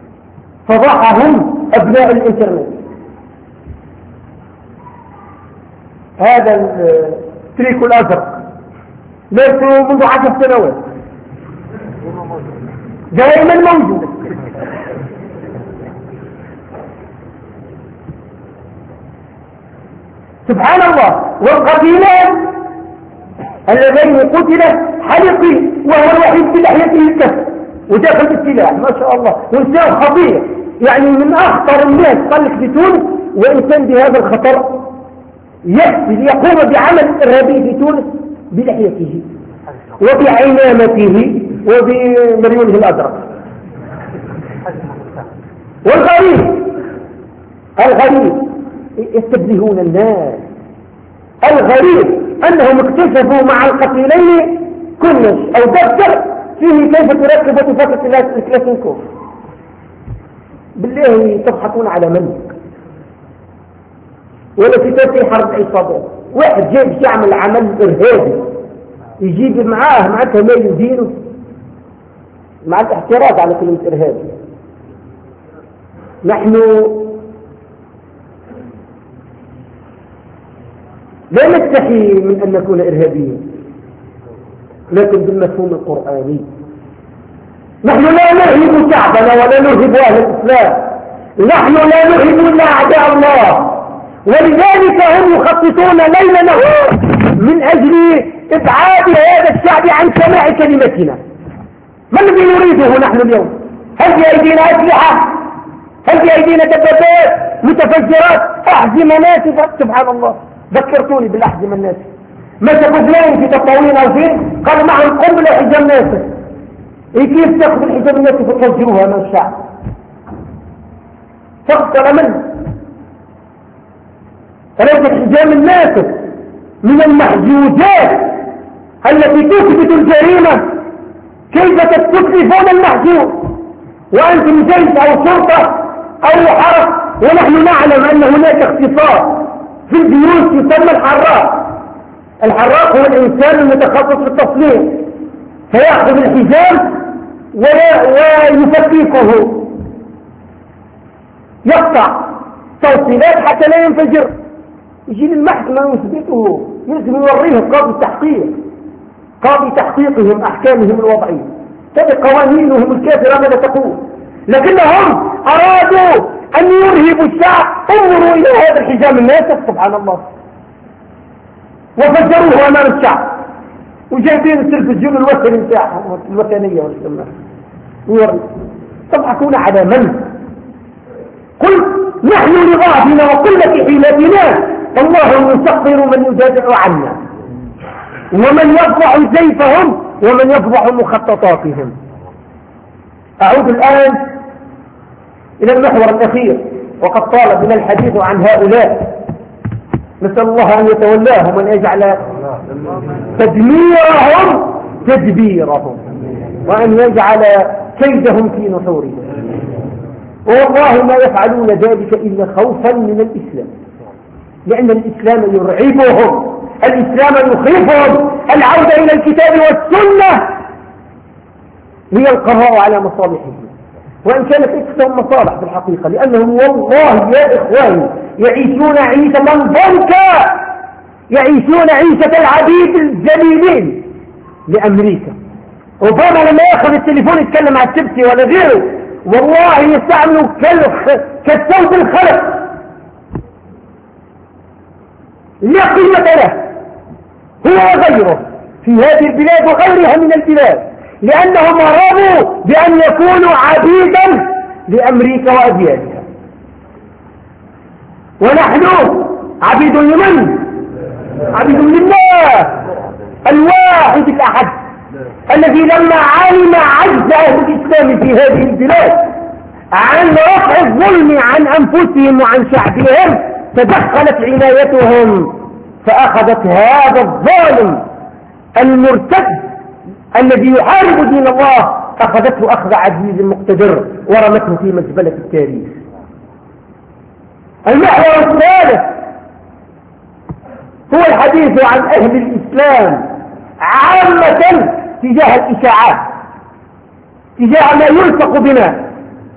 فضحهم أبناء الإنترنت. هذا التريك الأزرق ليس منذ عشر سنوات دائما موجود. سبحان الله. والقتيلان اللذين قتل حلقي وهو الوحيد بلحيته الكف وداخل بالسلاح ما شاء الله، وإنسان خطير يعني من أخطر الناس قلق في تونس، وإنسان بهذا الخطر يكفي يقوم بعمل إرهابي في تونس بلحيته وبعمامته وبمريونه الأزرق. والغريب الغريب يستبدلون الناس. الغريب أنهم اكتشفوا مع القتيلين كلش أو دفتر فيه كيف تركب وتفكك الكلاسينكوف. بالله تضحكون على من؟ ولا في تفسير حرب عصابات. واحد جايب يعمل عمل إرهابي يجيب معاه معناتها ما يدينه مع الاحتراز على كلمة إرهابي. نحن لا نستحي من أن نكون إرهابيين، لكن بالمفهوم القرآني. نحن لا نرهب شعبنا ولا نرهب أهل الإسلام، نحن لا نرهب إلا أعداء الله، ولذلك هم يخططون ليل نهار من أجل إبعاد هذا الشعب عن سماع كلمتنا. ما الذي نريده نحن اليوم؟ هل في أيدينا أسلحة؟ هل في أيدينا دبابات متفجرات أحزمة ناسفة؟ سبحان الله، ذكرتوني بالأحزمة الناسفة. مسكوا اثنين في تطاوين أو فين قالوا معهم قنبلة حجام ناسف. إيه كيف تأخذ الحجام الناسف وتفجروها من الشعب؟ تقتل من؟ فليس الحجام الناسف من المحجوجات التي تثبت الجريمة. كيف تستكشفون المحجوج وأنتم جيش أو شرطة أو حرس ونحن نعلم أن هناك اختصاص في البيوت يسمى الحراق. الحراق هو الإنسان المتخصص في التصليح، فيأخذ الحجام ويفككه، يقطع توصيلات حتى لا ينفجر، يجي للمحكمة ويثبته، يلزم يوريه قاضي التحقيق، قاضي تحقيقهم أحكامهم الوضعية، هذه قوانينهم الكافرة ماذا تقول. لكنهم أرادوا أن يرهبوا الشعب. انظروا إلى هذا الحجام الناسف سبحان الله، وفجروه أمام الشعب وجايبين التلفزيون الوثني بتاعهم الوثنية والسماء. تضحكون على من؟ قل نحن لضعفنا وقلة حيلتنا الله يسخر من يدافع عنا ومن يفضح زيفهم ومن يفضح مخططاتهم. أعود الآن إلى المحور الأخير، وقد طال بنا الحديث عن هؤلاء. نسأل الله أن يتولاهم وأن يجعل تدميرهم تدبيرهم وأن يجعل كيدهم في نحورهم. والله ما يفعلون ذلك إلا خوفا من الإسلام، لأن الإسلام يرعبهم، الإسلام يخيفهم. العودة إلى الكتاب والسنة هي القرار على مصالحهم، وإن كانت أكثر مصالح في الحقيقة، لأنهم والله يا إخواني يعيشون عيشة ضنكا، يعيشون عيشة العبيد الجليلين لأمريكا. ربما لما يأخذ التليفون يتكلم مع التبسي ولا غيره والله يستعملوا كالصوت الخلق، لا قيمة له هو وغيره في هذه البلاد وغيرها من البلاد، لأنهم رضوا بأن يكونوا عبيدا لأمريكا وأديانها. ونحن عبيد لمن؟ عبيد لله الواحد الأحد، الذي لما علم عجز أهل الإسلام في هذه البلاد عن رفع الظلم عن أنفسهم وعن شعبهم تدخلت عنايتهم فأخذت هذا الظالم المرتد الذي يحارب دين الله، أخذته أخذ عزيز مقتدر ورمته في مزبلة التاريخ. المحور الثالث هو الحديث عن أهل الإسلام عامة تجاه الإشاعات، تجاه ما يلصق بنا.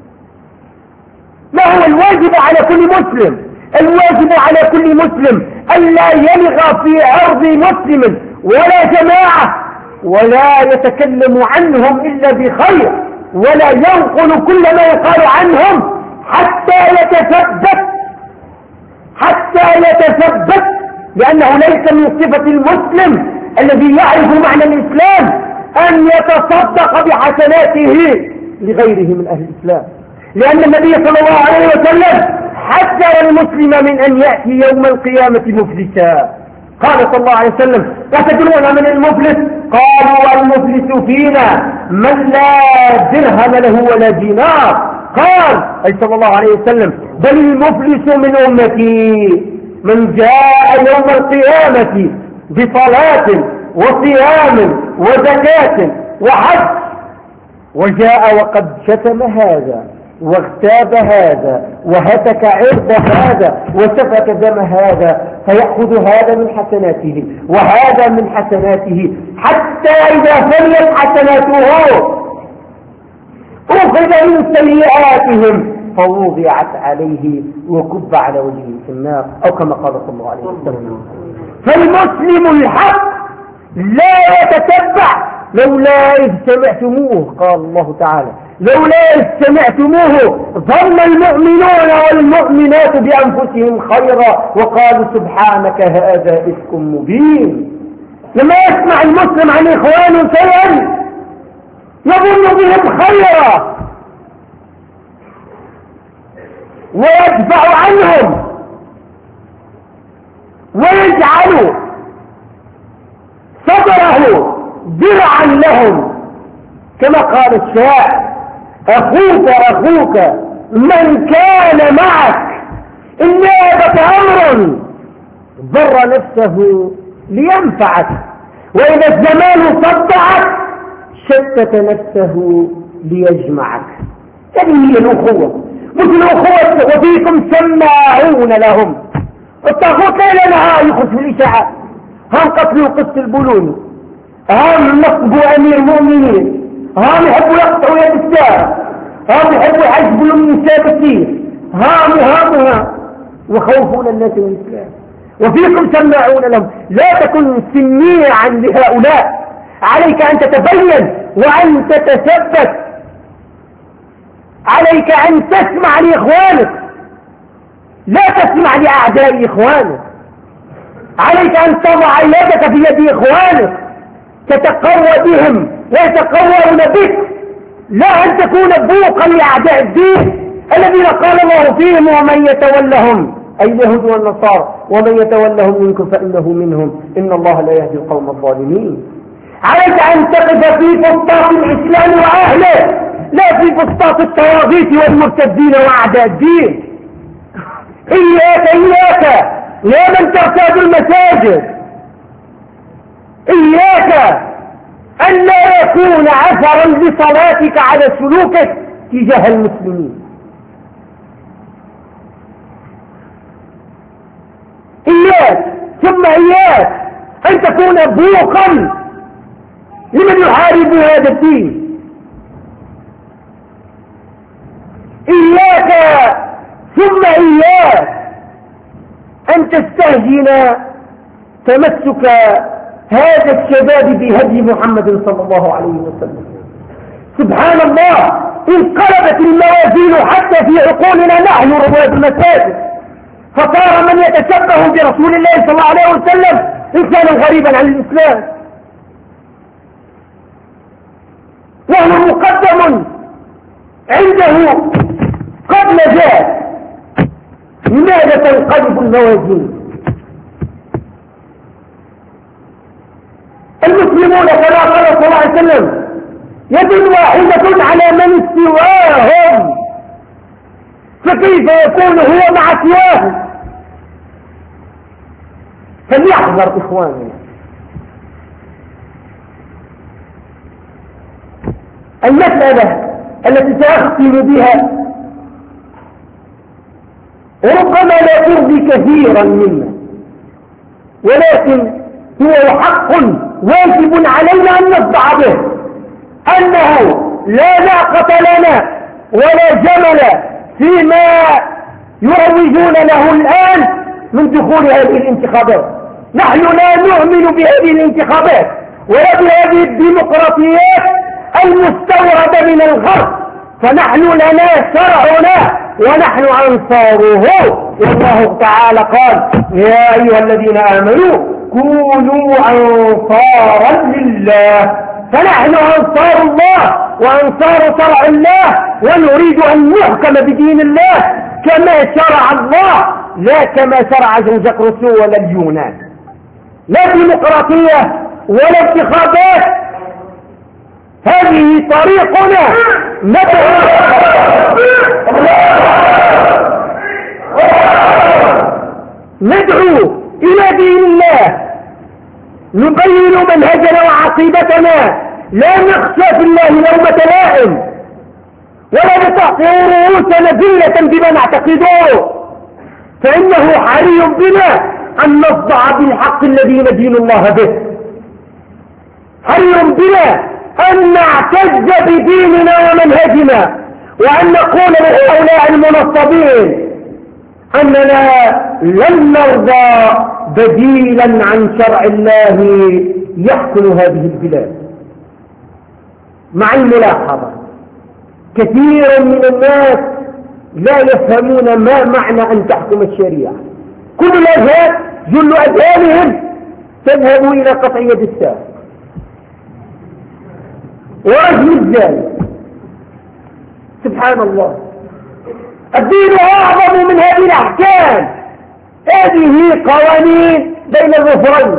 ما هو الواجب على كل مسلم؟ الواجب على كل مسلم ألا يلغى في عرض مسلم ولا جماعة، ولا يتكلم عنهم إلا بخير، ولا ينقل كل ما يقال عنهم حتى يتثبت حتى يتثبت لأنه ليس من صفة المسلم الذي يعرف معنى الإسلام أن يتصدق بحسناته لغيره من أهل الإسلام، لأن النبي صلى الله عليه وسلم حذر المسلم من أن يأتي يوم القيامة مفلسا. قال صلى الله عليه وسلم: أتدرون من المفلس؟ قالوا: والمفلس فينا من لا درهم له ولا دينار. قال أي صلى الله عليه وسلم: بل المفلس من أمتي من جاء يوم القيامة بصلاة وصيام وزكاة وحج وجاء وقد شتم هذا واغتاب هذا وهتك عرض هذا وسفك دم هذا، فيأخذ هذا من حسناته وهذا من حسناته، حتى إذا فنيت حسناته أخذ من سيئاتهم فوضعت عليه وكب على وجهه في النار، أو كما قال صلى الله عليه وسلم. فالمسلم الحق لا يتتبع لولا إذ سمعتموه، قال الله تعالى: لولا إذ سمعتموه ظن المؤمنون والمؤمنات بأنفسهم خيرا وقالوا سبحانك هذا إفك مبين. لما يسمع المسلم عن إخوانه شيئا يظن بهم خيرا ويدفع عنهم ويجعل صدره درعا لهم، كما قال الشاعر: أخوك أخوك من كان معك إن نابك أمر ضر نفسه لينفعك، وإذا الزمان صدعك شتت نفسه ليجمعك. هذه هي الأخوة، مثل الأخوة. وفيكم سماعون لهم، الطاغوت ليل نهار يخش في الإشاعات، هم قتلوا قتل البلوني، هم نصبوا أمير المؤمنين، هم يحبوا يقطعوا يد السارة، هم يحبوا يحجبوا النساء كثير، هم هم هم وخوفون الناس من الإسلام. وفيكم سماعون لهم. لا تكن سميعا لهؤلاء، عليك أن تتبين وأن تتثبت، عليك أن تسمع لإخوانك، لا تسمع لأعداء إخوانك. عليك أن تضع يدك في يد إخوانك تتقوى بهم ويتقوون بك، لا أن تكون بوقا لأعداء الدين الذين قال الله فيهم: ومن يتولهم أي اليهود والنصارى ومن يتولهم منكم فإنه منهم إن الله لا يهدي القوم الظالمين. عليك أن تقف في فسطاط الإسلام وأهله، لا في فسطاط الطواغيت والمرتدين وأعداء الدين. إياك إياك يا من ترتاد المساجد، إياك أن لا يكون أثرا لصلاتك على سلوكك تجاه المسلمين. إياك ثم إياك أن تكون بوقا لمن يحارب هذا الدين. إياك ثم إياك أن تستهجن تمسك هذا الشباب بهدي محمد صلى الله عليه وسلم. سبحان الله، انقلبت الموازين حتى في عقولنا نحن رواد المساجد، فصار من يتشبه برسول الله صلى الله عليه وسلم إنسانا غريبا عن الإسلام، وهو مقدم عنده قد نجاه. لماذا تنقلب الموازين؟ المسلمون كما قال صلى الله عليه وسلم يد واحدة على من سواهم، فكيف يكون هو مع سواه؟ فليحذر إخواننا المسألة التي سأختم بها، ربما لا ترضي كثيرا منا، ولكن هو حق واجب علينا أن نصدع به، أنه لا ناقة لنا ولا جمل فيما يروجون له الآن من دخول هذه الانتخابات. نحن لا نؤمن بهذه الانتخابات ولا بهذه الديمقراطيات المستوردة من الغرب، فنحن لنا شرعنا ونحن أنصاره. والله تعالى قال يا أيها الذين آمنوا كونوا أنصارا لله، فنحن أنصار الله وأنصار شرع الله، ونريد أن نحكم بدين الله كما شرع الله لا كما شرع جنجك روسو ولا اليونان. لا ديمقراطية ولا انتخابات، هذه طريقنا ندعو ندعو إلى دين الله، نبين منهجنا وعقيدتنا، لا نخشى في الله لومة لائم ولا نطأطئ رؤوسنا ذلة بما نعتقده، فإنه حري بنا أن نصدع بالحق الذي ندين الله به، حري بنا أن نعتز بديننا ومنهجنا، وأن نقول لهؤلاء المنصبين أننا لن نرضى بديلا عن شرع الله يحكم هذه البلاد. مع الملاحظة كثير من الناس لا يفهمون ما معنى أن تحكم الشريعة. كل الأذهان جل أذهانهم تذهب إلى قطع يد السارق ورجم الزاني. سبحان الله، الدين أعظم من هذه الأحكام. هذه قوانين بين الظفرين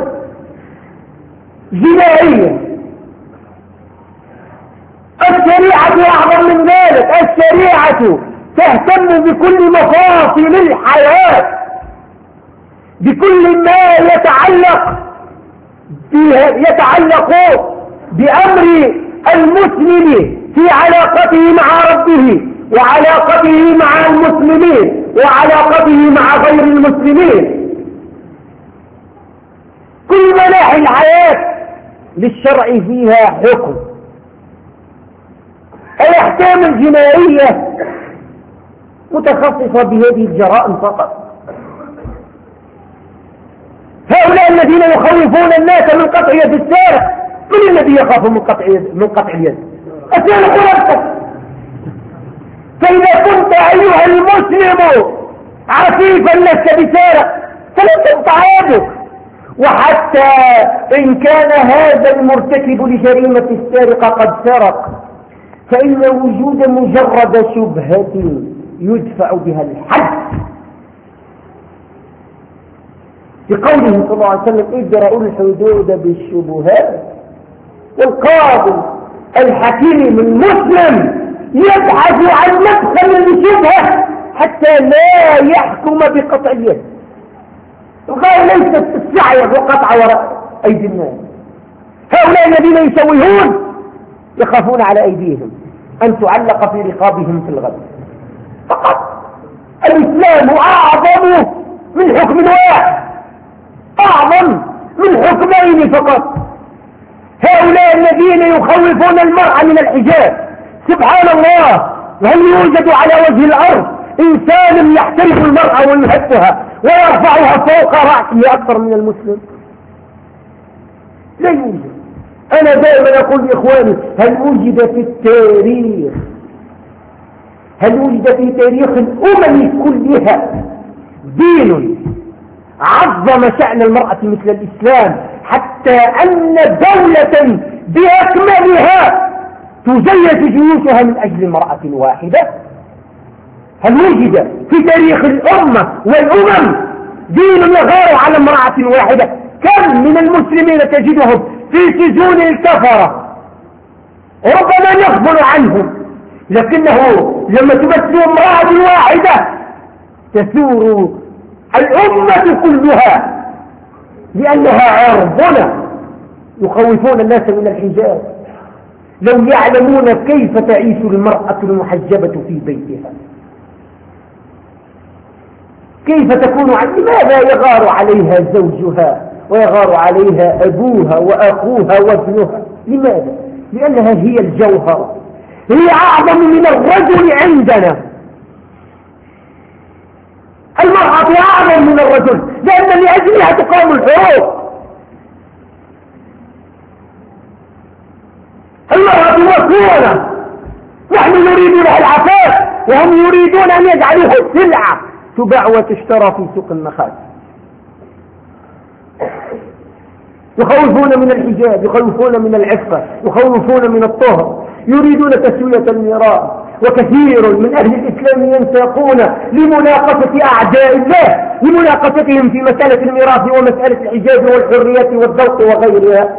جنائية، الشريعة أعظم من ذلك. الشريعة تهتم بكل مفاصل الحياة، بكل ما يتعلق يتعلق بأمر المسلم في علاقته مع ربه وعلاقته مع المسلمين وعلاقته مع غير المسلمين. كل مناحي الحياة للشرع فيها حكم. الأحكام الجنائية متخصصة بهذه الجرائم فقط. هؤلاء الذين يخوفون الناس من قطع يد السارق، من الذي يخاف من قطع يد من قطع اليد؟ أسألك نفسك. فإذا كنت أيها المسلم عفيفا لست بسارق فلن تقطع يدك. وحتى إن كان هذا المرتكب لجريمة السارقة قد سرق، فإن وجود مجرد شبهة يدفع بها الحد بقوله صلى الله عليه وسلم ادرأوا الحدود بالشبهات. والقاضي الحكيم المسلم يبحث عن مدخل الشبهة حتى لا يحكم بقطعيته. الغاية ليست السعي وقطع وراء أيدي الناس. هؤلاء الذين يسويون يخافون على أيديهم أن تعلق في رقابهم في الغد فقط. الإسلام أعظم من حكم واحد، أعظم من حكمين فقط. هؤلاء الذين يخوفون المرأة من الحجاب، سبحان الله، هل يوجد على وجه الأرض إنسان يحترم المرأة ويهبها ويرفعها فوق رأسه أكثر من المسلم؟ لا يوجد. أنا دائما أقول لإخواني هل وجد في التاريخ هل وجد في تاريخ الأمم كلها دين عظم شأن المرأة مثل الإسلام، حتى أن دولة بأكملها تزيد جيوشها من أجل امرأة واحدة؟ هل وجد في تاريخ الأمة والأمم دين يغار على امرأة واحدة؟ كم من المسلمين تجدهم في سجون الكفرة ربما نغفل عنهم، لكنه لما تمثل امرأة واحدة تثور الأمة كلها، لأنها عرضنا يخوفون الناس من الحجاب. لو يعلمون كيف تعيش المرأة المحجبة في بيتها، كيف تكون عن لماذا يغار عليها زوجها ويغار عليها أبوها وأخوها وابنها؟ لماذا؟ لأنها هي الجوهر، هي أعظم من الرجل عندنا. المرأة أعظم من الرجل لأن لأجلها تقام الحروب. المرأة مسؤولة، نحن نريد لها العفاف وهم يريدون أن يجعلوها سلعة تباع وتشترى في سوق المخازن. يخوفون من الحجاب، يخوفون من العفة، يخوفون من الطهر، يريدون تسوية الميراث. وكثير من أهل الإسلام ينساقون لمناقشة أعداء الله لمناقشتهم في مسألة الميراث ومسألة الحجاب والحرية والذوق وغيرها،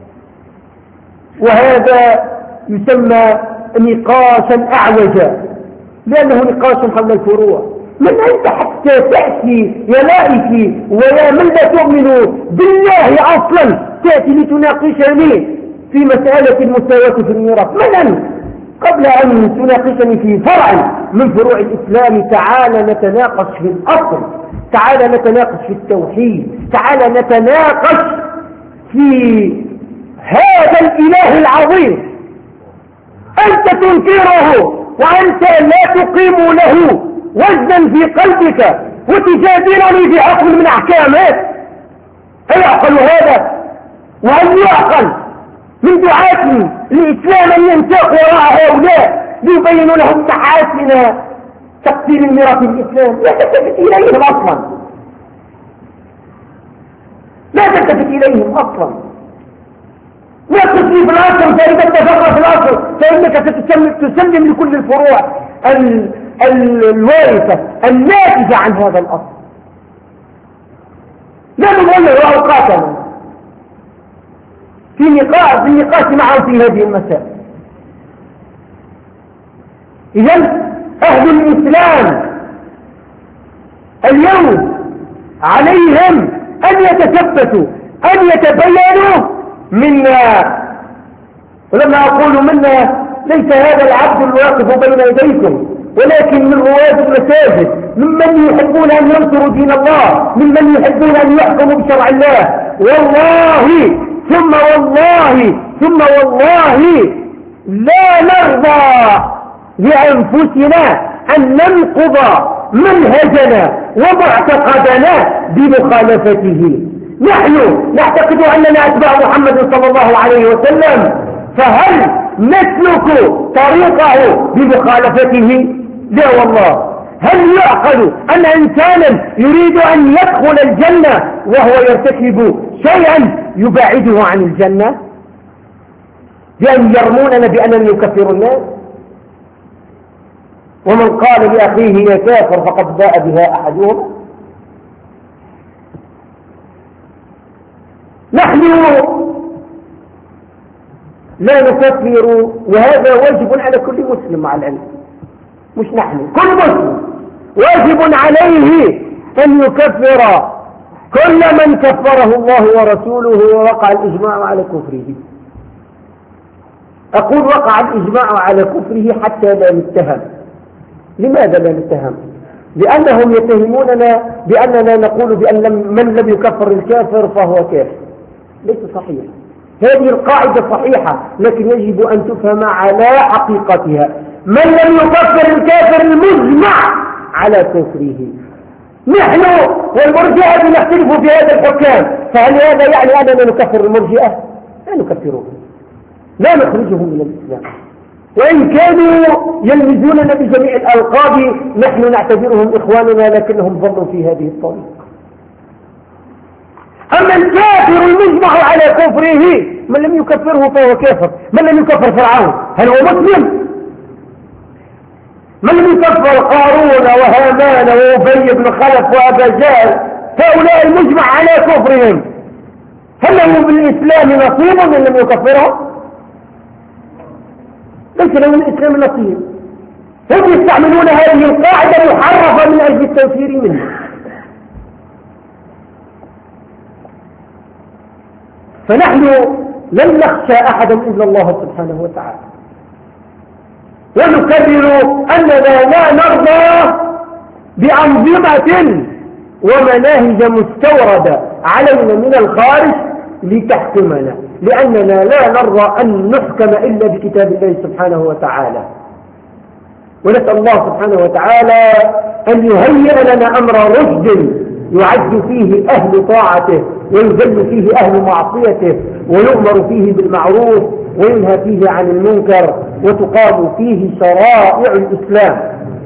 وهذا يسمى نقاشا أعوجا لأنه نقاش حول الفروع. من أنت حتى تأتي يا لائك ويا من لا تؤمنوا بالله أصلا تأتي لتناقشني في مسألة المساواة في الميراث؟ من أنت قبل أن تناقشني في فرع من فروع الإسلام؟ تعال نتناقش في الأصل، تعال نتناقش في التوحيد، تعال نتناقش في هذا الإله العظيم أنت تنكره وأنت لا تقيم له وزنا في قلبك وتجادلني في حكم من أحكامه. هل يعقل هذا؟ وهل يعقل من دعاة الإسلام أن ينساق وراء هؤلاء ليبين لهم محاسن تقسيم الميراث الإسلام؟ لا تلتفت إليهم أصلا، لا تلتفت إليهم أصلا. لا تسلي في الأصل، فإذا اتفقنا في الأصل فإنك ستسلم لكل الفروع الوارثة الناتجة عن هذا الأصل. لا نضيع أوقاتنا في نقاش في النقاش معهم في هذه المسائل. إذن أهل الإسلام اليوم عليهم أن يتثبتوا، أن يتبينوا منا. ولما أقول منا ليس هذا العبد الواقف بين يديكم، ولكن من رواد المساجد، ممن يحبون أن ينصروا دين الله، ممن يحبون أن يحكموا بشرع الله. والله ثم والله ثم والله لا نرضى لأنفسنا أن ننقض منهجنا ومعتقدنا بمخالفته. نحن نعتقد أننا أتباع محمد صلى الله عليه وسلم، فهل نسلك طريقه بمخالفته؟ لا والله. هل يعقل أن إنسانا يريد أن يدخل الجنة وهو يرتكب شيئا يبعده عن الجنة بأن يرموننا بأننا نكفر الناس؟ ومن قال لأخيه يا كافر فقد باء بها أحدهم. نحن لا نكفر، وهذا واجب على كل مسلم مع العلم، مش نحن، كل مسلم واجب عليه أن يكفر كل من كفره الله ورسوله ووقع الإجماع على كفره. أقول وقع الإجماع على كفره حتى لا نتهم. لماذا لا نتهم؟ لأنهم يتهموننا بأننا نقول بأن من لم يكفر الكافر فهو كافر. ليس صحيح، هذه القاعدة صحيحة، لكن يجب أن تفهم على حقيقتها. من لم يكفر الكافر المجمع على كفره. نحن والمرجئة نختلف في هذا الحكام، فهل هذا يعني أننا نكفر المرجئة؟ لا نكفرهم، لا نخرجهم من الإسلام، وإن كانوا يلمزوننا بجميع الألقاب نحن نعتبرهم إخواننا، لكنهم ظلوا في هذه الطريق. أما الكافر المجمع على كفره، من لم يكفره فهو كافر. من لم يكفر فرعون هل هو مسلم؟ من لم يكفر قارون وهامان وأبي بن خلف وأبا جهل، هؤلاء المجمع على كفرهم، هل لهم بالإسلام نصيب من لم يكفرهم؟ ليس لهم الإسلام نصيب. هم يستعملون هذه القاعدة محرفة من أجل التنفير منها. فنحن لن نخشى أحدا إلا الله سبحانه وتعالى، ونكرر أننا لا نرضى بأنظمة ومناهج مستوردة علينا من الخارج لتحكمنا، لأننا لا نرضى أن نحكم إلا بكتاب الله سبحانه وتعالى. ونسأل الله سبحانه وتعالى أن يهيئ لنا أمر رشد يعز فيه أهل طاعته ويذل فيه أهل معصيته، ويؤمر فيه بالمعروف وينهى فيه عن المنكر، وتقام فيه شرائع الإسلام.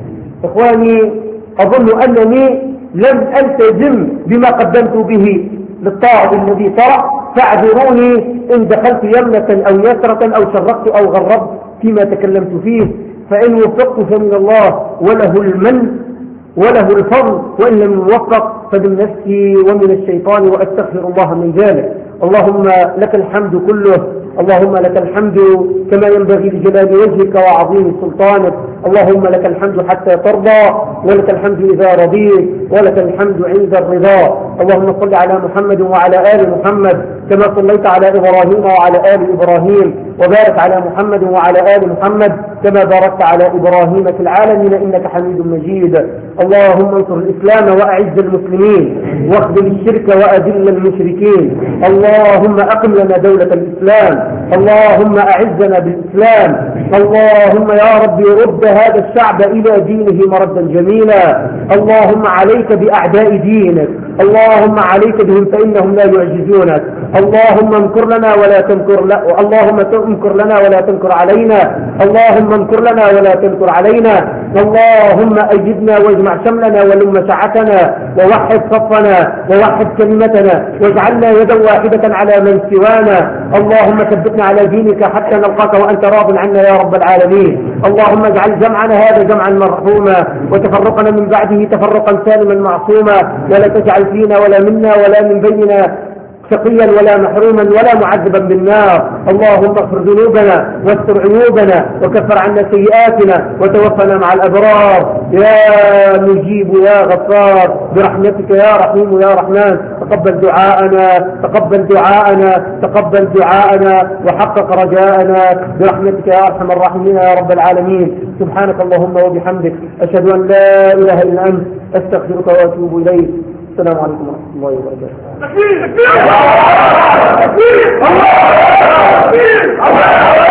إخواني، أظن أنني لم ألتزم بما قدمت به للطاعة الذي طرأ، فاعذروني إن دخلت يمنة أو يسرة أو شرقت أو غربت فيما تكلمت فيه، فإن وفقت فمن الله وله المن وله الفضل، وإن لم يوفق فمن نفسي ومن الشيطان، وأستغفر الله من ذلك. اللهم لك الحمد كله، اللهم لك الحمد كما ينبغي لجلال وجهك وعظيم سلطانك. اللهم لك الحمد حتى ترضى، ولك الحمد إذا رضيت، ولك الحمد عند الرضا. اللهم صل على محمد وعلى آل محمد كما صليت على إبراهيم وعلى آل إبراهيم، وبارك على محمد وعلى آل محمد كما باركت على إبراهيم في العالمين إنك حميد مجيد. اللهم انصر الإسلام وأعز المسلمين، واخذل الشرك وأذل المشركين. اللهم أقم لنا دولة الإسلام، اللهم أعزنا بالإسلام. اللهم يا رب رد هذا الشعب إلى دينه مردا جميلا. اللهم عليك بأعداء دينك، اللهم عليك بهم فإنهم لا يعجزونك. اللهم امكر لنا ولا تمكر لا اللهم امكر لنا ولا تمكر علينا، اللهم امكر لنا ولا تمكر علينا. اللهم أيدنا واجمع شملنا ولم شعتنا، ووحد صفنا ووحد كلمتنا، واجعلنا يدا واحدة على من سوانا. اللهم ثبتنا على دينك حتى نلقاك وأنت راض عنا يا رب العالمين. اللهم اجعل جمعنا هذا جمعا مرحوما، وتفرقنا من بعده تفرقا سالما معصوما، ولا تجعل فينا ولا منا ولا من بيننا شقيا ولا محروما ولا معذبا بالنار. اللهم اغفر ذنوبنا واستر عيوبنا وكفر عنا سيئاتنا وتوفنا مع الأبرار يا مجيب يا غفار برحمتك يا رحيم يا رحمن. تقبل دعاءنا تقبل دعاءنا تقبل دعاءنا وحقق رجاءنا برحمتك يا أرحم الراحمين يا رب العالمين. سبحانك اللهم وبحمدك، أشهد أن لا إله إلا أنت، أستغفرك وأتوب إليك. السلام عليكم ورحمة الله وبركاته. تكبير تكبير الله أكبر الله أكبر الله